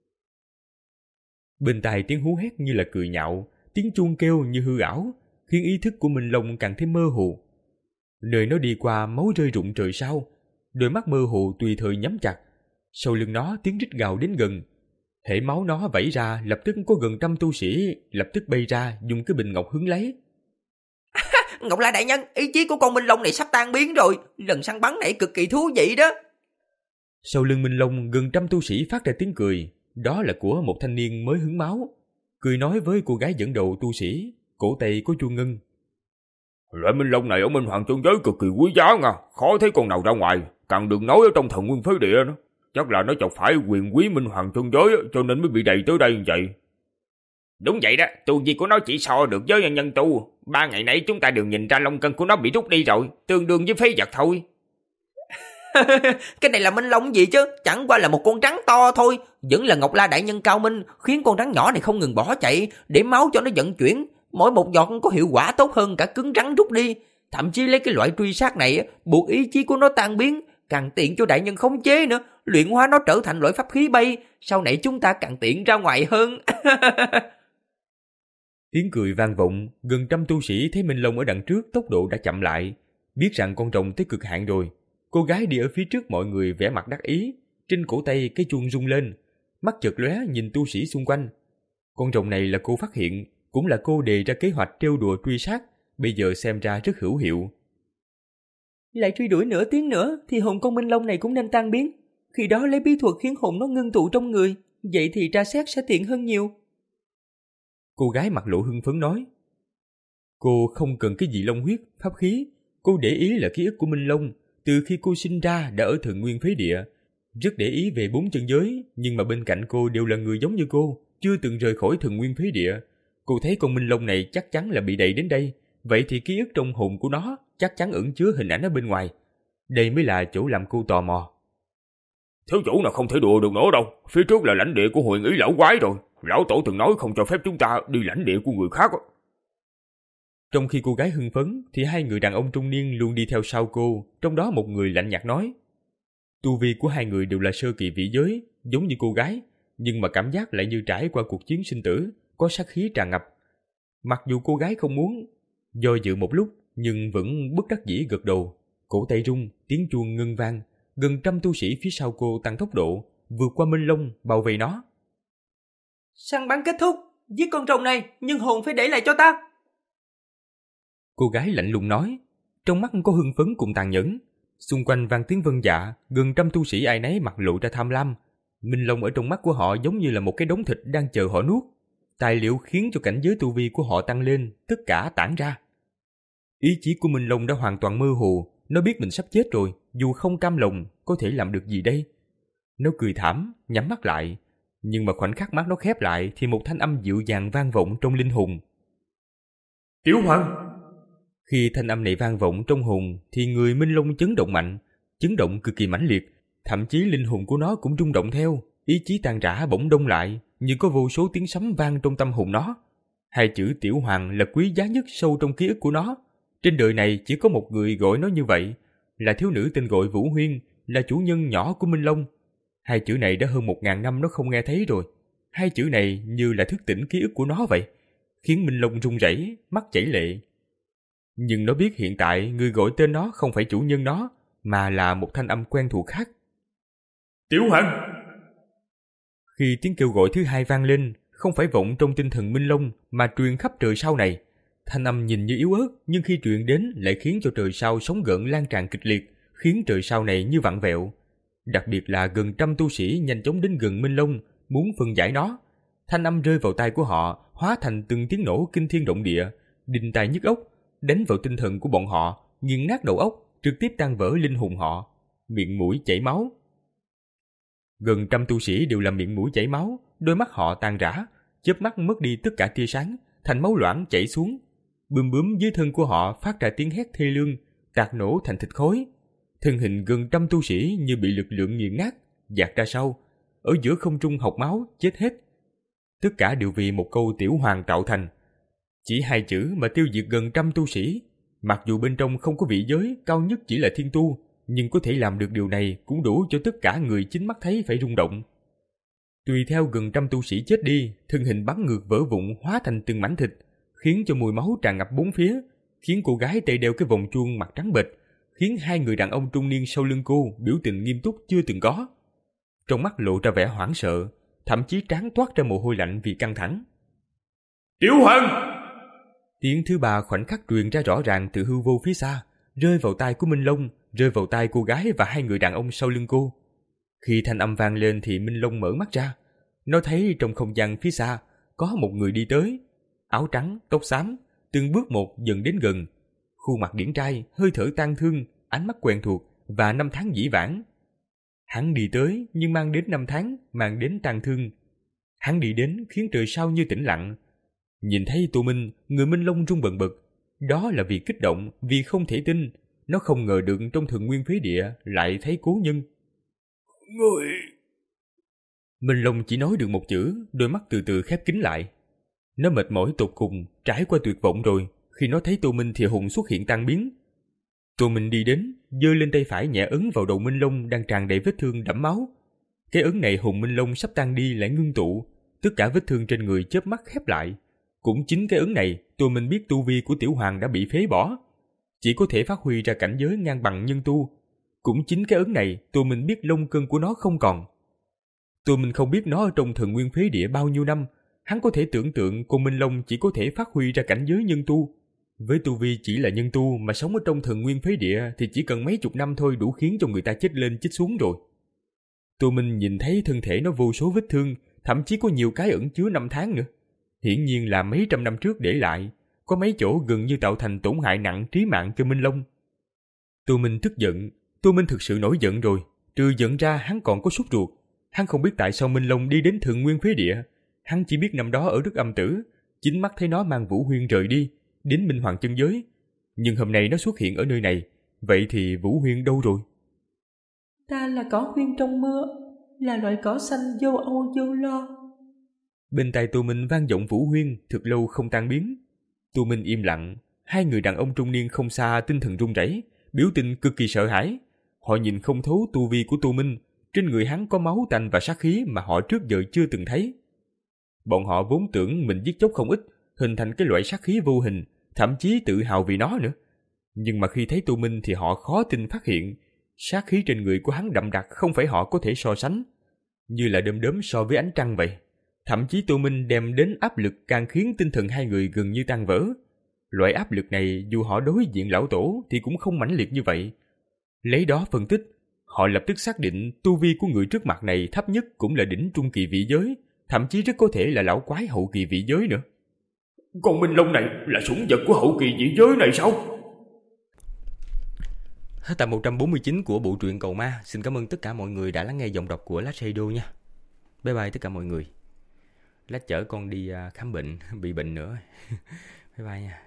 Bên tai tiếng hú hét như là cười nhạo, tiếng chuông kêu như hư ảo, khiến ý thức của Minh Long càng thêm mơ hồ. Nơi nó đi qua máu rơi rụng trời sao, đôi mắt mơ hồ tùy thời nhắm chặt. Sau lưng nó tiếng rít gào đến gần. Hễ máu nó vẩy ra, lập tức có gần trăm tu sĩ lập tức bay ra dùng cái bình ngọc hứng lấy. Ngọc La đại nhân, ý chí của con Minh Long này sắp tan biến rồi, lần săn bắn này cực kỳ thú vị đó. Sau lưng Minh Long gần trăm tu sĩ phát ra tiếng cười, đó là của một thanh niên mới hứng máu. Cười nói với cô gái dẫn đầu tu sĩ, cổ tay có chuông ngân. Loại Minh Long này ở Minh Hoàng chân giới cực kỳ quý giá nha, khó thấy con nào ra ngoài, càng đừng nói ở trong Thần Nguyên Phế Địa nữa. Chắc là nó chọc phải quyền quý Minh Hoàng chân giới cho nên mới bị đẩy tới đây như vậy. Đúng vậy đó, tu vi của nó chỉ so được với nhân nhân tu. Ba ngày nãy chúng ta đều nhìn ra long cân của nó bị rút đi rồi, tương đương với phế vật thôi. Cái này là Minh Long gì chứ, chẳng qua là một con rắn to thôi. Vẫn là Ngọc La đại nhân cao minh, khiến con rắn nhỏ này không ngừng bỏ chạy, để máu cho nó vận chuyển. Mỗi một giọt có hiệu quả tốt hơn cả cứng rắn rút đi. Thậm chí lấy cái loại truy sát này buộc ý chí của nó tan biến, càng tiện cho đại nhân khống chế nữa, luyện hóa nó trở thành loại pháp khí bay, sau này chúng ta càng tiện ra ngoài hơn. Tiếng cười vang vọng, gần trăm tu sĩ thấy Minh Long ở đằng trước tốc độ đã chậm lại, biết rằng con rồng tới cực hạn rồi. Cô gái đi ở phía trước mọi người vẻ mặt đắc ý, trên cổ tay cái chuông rung lên, mắt chợt lóe nhìn tu sĩ xung quanh. Con rồng này là cô phát hiện, cũng là cô đề ra kế hoạch trêu đùa truy sát, bây giờ xem ra rất hữu hiệu. Lại truy đuổi nửa tiếng nữa thì hồn con Minh Long này cũng nên tan biến. Khi đó lấy bí thuật khiến hồn nó ngưng tụ trong người, vậy thì tra xét sẽ tiện hơn nhiều. Cô gái mặt lộ hưng phấn nói. Cô không cần cái gì long huyết, pháp khí. Cô để ý là ký ức của Minh Long, từ khi cô sinh ra đã ở Thần Nguyên Phế Địa. Rất để ý về bốn chân giới, nhưng mà bên cạnh cô đều là người giống như cô, chưa từng rời khỏi Thần Nguyên Phế Địa. Cô thấy con Minh Long này chắc chắn là bị đẩy đến đây, vậy thì ký ức trong hồn của nó chắc chắn ẩn chứa hình ảnh ở bên ngoài. Đây mới là chỗ làm cô tò mò. Thiếu chủ nào không thể đùa được nữa đâu, phía trước là lãnh địa của huyền ý lão quái rồi. Lão tổ từng nói không cho phép chúng ta đi lãnh địa của người khác. Trong khi cô gái hưng phấn thì hai người đàn ông trung niên luôn đi theo sau cô, trong đó một người lạnh nhạt nói. Tu vi của hai người đều là sơ kỳ vị giới, giống như cô gái, nhưng mà cảm giác lại như trải qua cuộc chiến sinh tử, có sát khí tràn ngập. Mặc dù cô gái không muốn, do dự một lúc nhưng vẫn bất đắc dĩ gật đầu. Cổ tay rung, tiếng chuông ngân vang, gần trăm tu sĩ phía sau cô tăng tốc độ, vượt qua Minh Long bao vây nó. Săn bắn kết thúc, giết con rồng này, nhưng hồn phải để lại cho ta. Cô gái lạnh lùng nói, trong mắt có hưng phấn cùng tàn nhẫn. Xung quanh vang tiếng vân dạ, gần trăm tu sĩ ai nấy mặt lộ ra tham lam. Minh Long ở trong mắt của họ giống như là một cái đống thịt đang chờ họ nuốt. Tài liệu khiến cho cảnh giới tu vi của họ tăng lên, tất cả tản ra. Ý chí của Minh Long đã hoàn toàn mơ hồ, nó biết mình sắp chết rồi, dù không cam lòng, có thể làm được gì đây? Nó cười thảm, nhắm mắt lại, nhưng mà khoảnh khắc mắt nó khép lại thì một thanh âm dịu dàng vang vọng trong linh hồn. Tiểu Hoàng! Khi thanh âm này vang vọng trong hồn thì người Minh Long chấn động mạnh, chấn động cực kỳ mãnh liệt, thậm chí linh hồn của nó cũng rung động theo, ý chí tan rã bỗng đông lại, như có vô số tiếng sấm vang trong tâm hồn nó. Hai chữ Tiểu Hoàng là quý giá nhất sâu trong ký ức của nó. Trên đời này chỉ có một người gọi nó như vậy, là thiếu nữ tên gọi Vũ Huyên, là chủ nhân nhỏ của Minh Long. Hai chữ này đã hơn một ngàn năm nó không nghe thấy rồi. Hai chữ này như là thức tỉnh ký ức của nó vậy, khiến Minh Long run rẩy, mắt chảy lệ. Nhưng nó biết hiện tại người gọi tên nó không phải chủ nhân nó, mà là một thanh âm quen thuộc khác. Tiểu Hoàng! Khi tiếng kêu gọi thứ hai vang lên, không phải vọng trong tinh thần Minh Long mà truyền khắp trời sao này. Thanh âm nhìn như yếu ớt, nhưng khi truyền đến lại khiến cho trời sao sóng gợn lan tràn kịch liệt, khiến trời sao này như vặn vẹo. Đặc biệt là gần trăm tu sĩ nhanh chóng đến gần Minh Long, muốn phân giải nó. Thanh âm rơi vào tai của họ, hóa thành từng tiếng nổ kinh thiên động địa, đinh tai nhức óc, đánh vào tinh thần của bọn họ, nghiền nát đầu óc, trực tiếp tan vỡ linh hồn họ, miệng mũi chảy máu. Gần trăm tu sĩ đều là miệng mũi chảy máu, đôi mắt họ tan rã, chớp mắt mất đi tất cả tia sáng, thành máu loãng chảy xuống. Bướm bướm dưới thân của họ phát ra tiếng hét thê lương, tạc nổ thành thịt khối. Thân hình gần trăm tu sĩ như bị lực lượng nghiền nát, dạt ra sau, ở giữa không trung học máu, chết hết. Tất cả đều vì một câu Tiểu Hoàng tạo thành. Chỉ hai chữ mà tiêu diệt gần trăm tu sĩ. Mặc dù bên trong không có vị giới, cao nhất chỉ là thiên tu, nhưng có thể làm được điều này cũng đủ cho tất cả người chính mắt thấy phải rung động. Tùy theo gần trăm tu sĩ chết đi, thân hình bắn ngược vỡ vụn hóa thành từng mảnh thịt, khiến cho mùi máu tràn ngập bốn phía, khiến cô gái tay đeo cái vòng chuông mặt trắng bệch, khiến hai người đàn ông trung niên sau lưng cô biểu tình nghiêm túc chưa từng có. Trong mắt lộ ra vẻ hoảng sợ, thậm chí trán toát ra mồ hôi lạnh vì căng thẳng. Tiểu Hoàng! Tiếng thứ ba khoảnh khắc truyền ra rõ ràng từ hư vô phía xa, rơi vào tai của Minh Long, rơi vào tai cô gái và hai người đàn ông sau lưng cô. Khi thanh âm vang lên thì Minh Long mở mắt ra. Nó thấy trong không gian phía xa có một người đi tới, áo trắng, tóc xám, từng bước một dần đến gần. Khuôn mặt điển trai, hơi thở tang thương, ánh mắt quen thuộc và năm tháng dĩ vãng. Hắn đi tới nhưng mang đến năm tháng, mang đến tang thương. Hắn đi đến khiến trời sao như tĩnh lặng. Nhìn thấy Tô Minh, người Minh Long rung bần bật. Đó là vì kích động, vì không thể tin. Nó không ngờ được trong Thần Nguyên Phế Địa lại thấy cố nhân. Người... Minh Long chỉ nói được một chữ, đôi mắt từ từ khép kín lại. Nó mệt mỏi tột cùng, trải qua tuyệt vọng rồi. Khi nó thấy Tô Minh thì hồn xuất hiện tan biến. Tô Minh đi đến, giơ lên tay phải nhẹ ấn vào đầu Minh Long đang tràn đầy vết thương đẫm máu. Cái ấn này hồn Minh Long sắp tan đi lại ngưng tụ, tất cả vết thương trên người chớp mắt khép lại. Cũng chính cái ấn này, Tô Minh biết tu vi của Tiểu Hoàng đã bị phế bỏ, chỉ có thể phát huy ra cảnh giới ngang bằng nhân tu. Cũng chính cái ấn này, Tô Minh biết lông cân của nó không còn. Tô Minh không biết nó ở trong Thần Nguyên Phế Địa bao nhiêu năm, hắn có thể tưởng tượng con Minh Long chỉ có thể phát huy ra cảnh giới nhân tu. Với tu vi chỉ là nhân tu mà sống ở trong Thần Nguyên Phế Địa thì chỉ cần mấy chục năm thôi đủ khiến cho người ta chết lên chết xuống rồi. Tô Minh nhìn thấy thân thể nó vô số vết thương, thậm chí có nhiều cái ẩn chứa năm tháng nữa. Hiển nhiên là mấy trăm năm trước để lại, có mấy chỗ gần như tạo thành tổn hại nặng trí mạng cho Minh Long. Tô Minh tức giận, Tô Minh thực sự nổi giận rồi. Trừ giận ra hắn còn có sốt ruột. Hắn không biết tại sao Minh Long đi đến Thượng Nguyên Phế Địa. Hắn chỉ biết năm đó ở đất âm tử, chính mắt thấy nó mang Vũ Huyên rời đi, đến Minh Hoàng chân giới. Nhưng hôm nay nó xuất hiện ở nơi này, vậy thì Vũ Huyên đâu rồi? Ta là cỏ huyên trong mưa, là loại cỏ xanh vô âu vô lo. Bên tai Tô Minh vang vọng Vũ Huyên, thực lâu không tan biến. Tô Minh im lặng, hai người đàn ông trung niên không xa tinh thần run rẩy, biểu tình cực kỳ sợ hãi. Họ nhìn không thấu tu vi của Tô Minh, Trên người hắn có máu tanh và sát khí mà họ trước giờ chưa từng thấy. Bọn họ vốn tưởng mình giết chóc không ít, hình thành cái loại sát khí vô hình, thậm chí tự hào vì nó nữa. Nhưng mà khi thấy Tô Minh thì họ khó tin phát hiện, sát khí trên người của hắn đậm đặc không phải họ có thể so sánh, như là đom đóm so với ánh trăng vậy. Thậm chí Tô Minh đem đến áp lực càng khiến tinh thần hai người gần như tan vỡ. Loại áp lực này dù họ đối diện lão tổ thì cũng không mãnh liệt như vậy. Lấy đó phân tích, họ lập tức xác định tu vi của người trước mặt này thấp nhất cũng là đỉnh trung kỳ vị giới, thậm chí rất có thể là lão quái hậu kỳ vị giới nữa. Con Minh Long này là sủng vật của hậu kỳ vị giới này sao? Hết tập một trăm bốn mươi chín của bộ truyện Cầu Ma. Xin cảm ơn tất cả mọi người đã lắng nghe giọng đọc của Lát Radio nha. Bye bye tất cả mọi người. Lát chở con đi khám bệnh, bị bệnh nữa. Bye bye nha.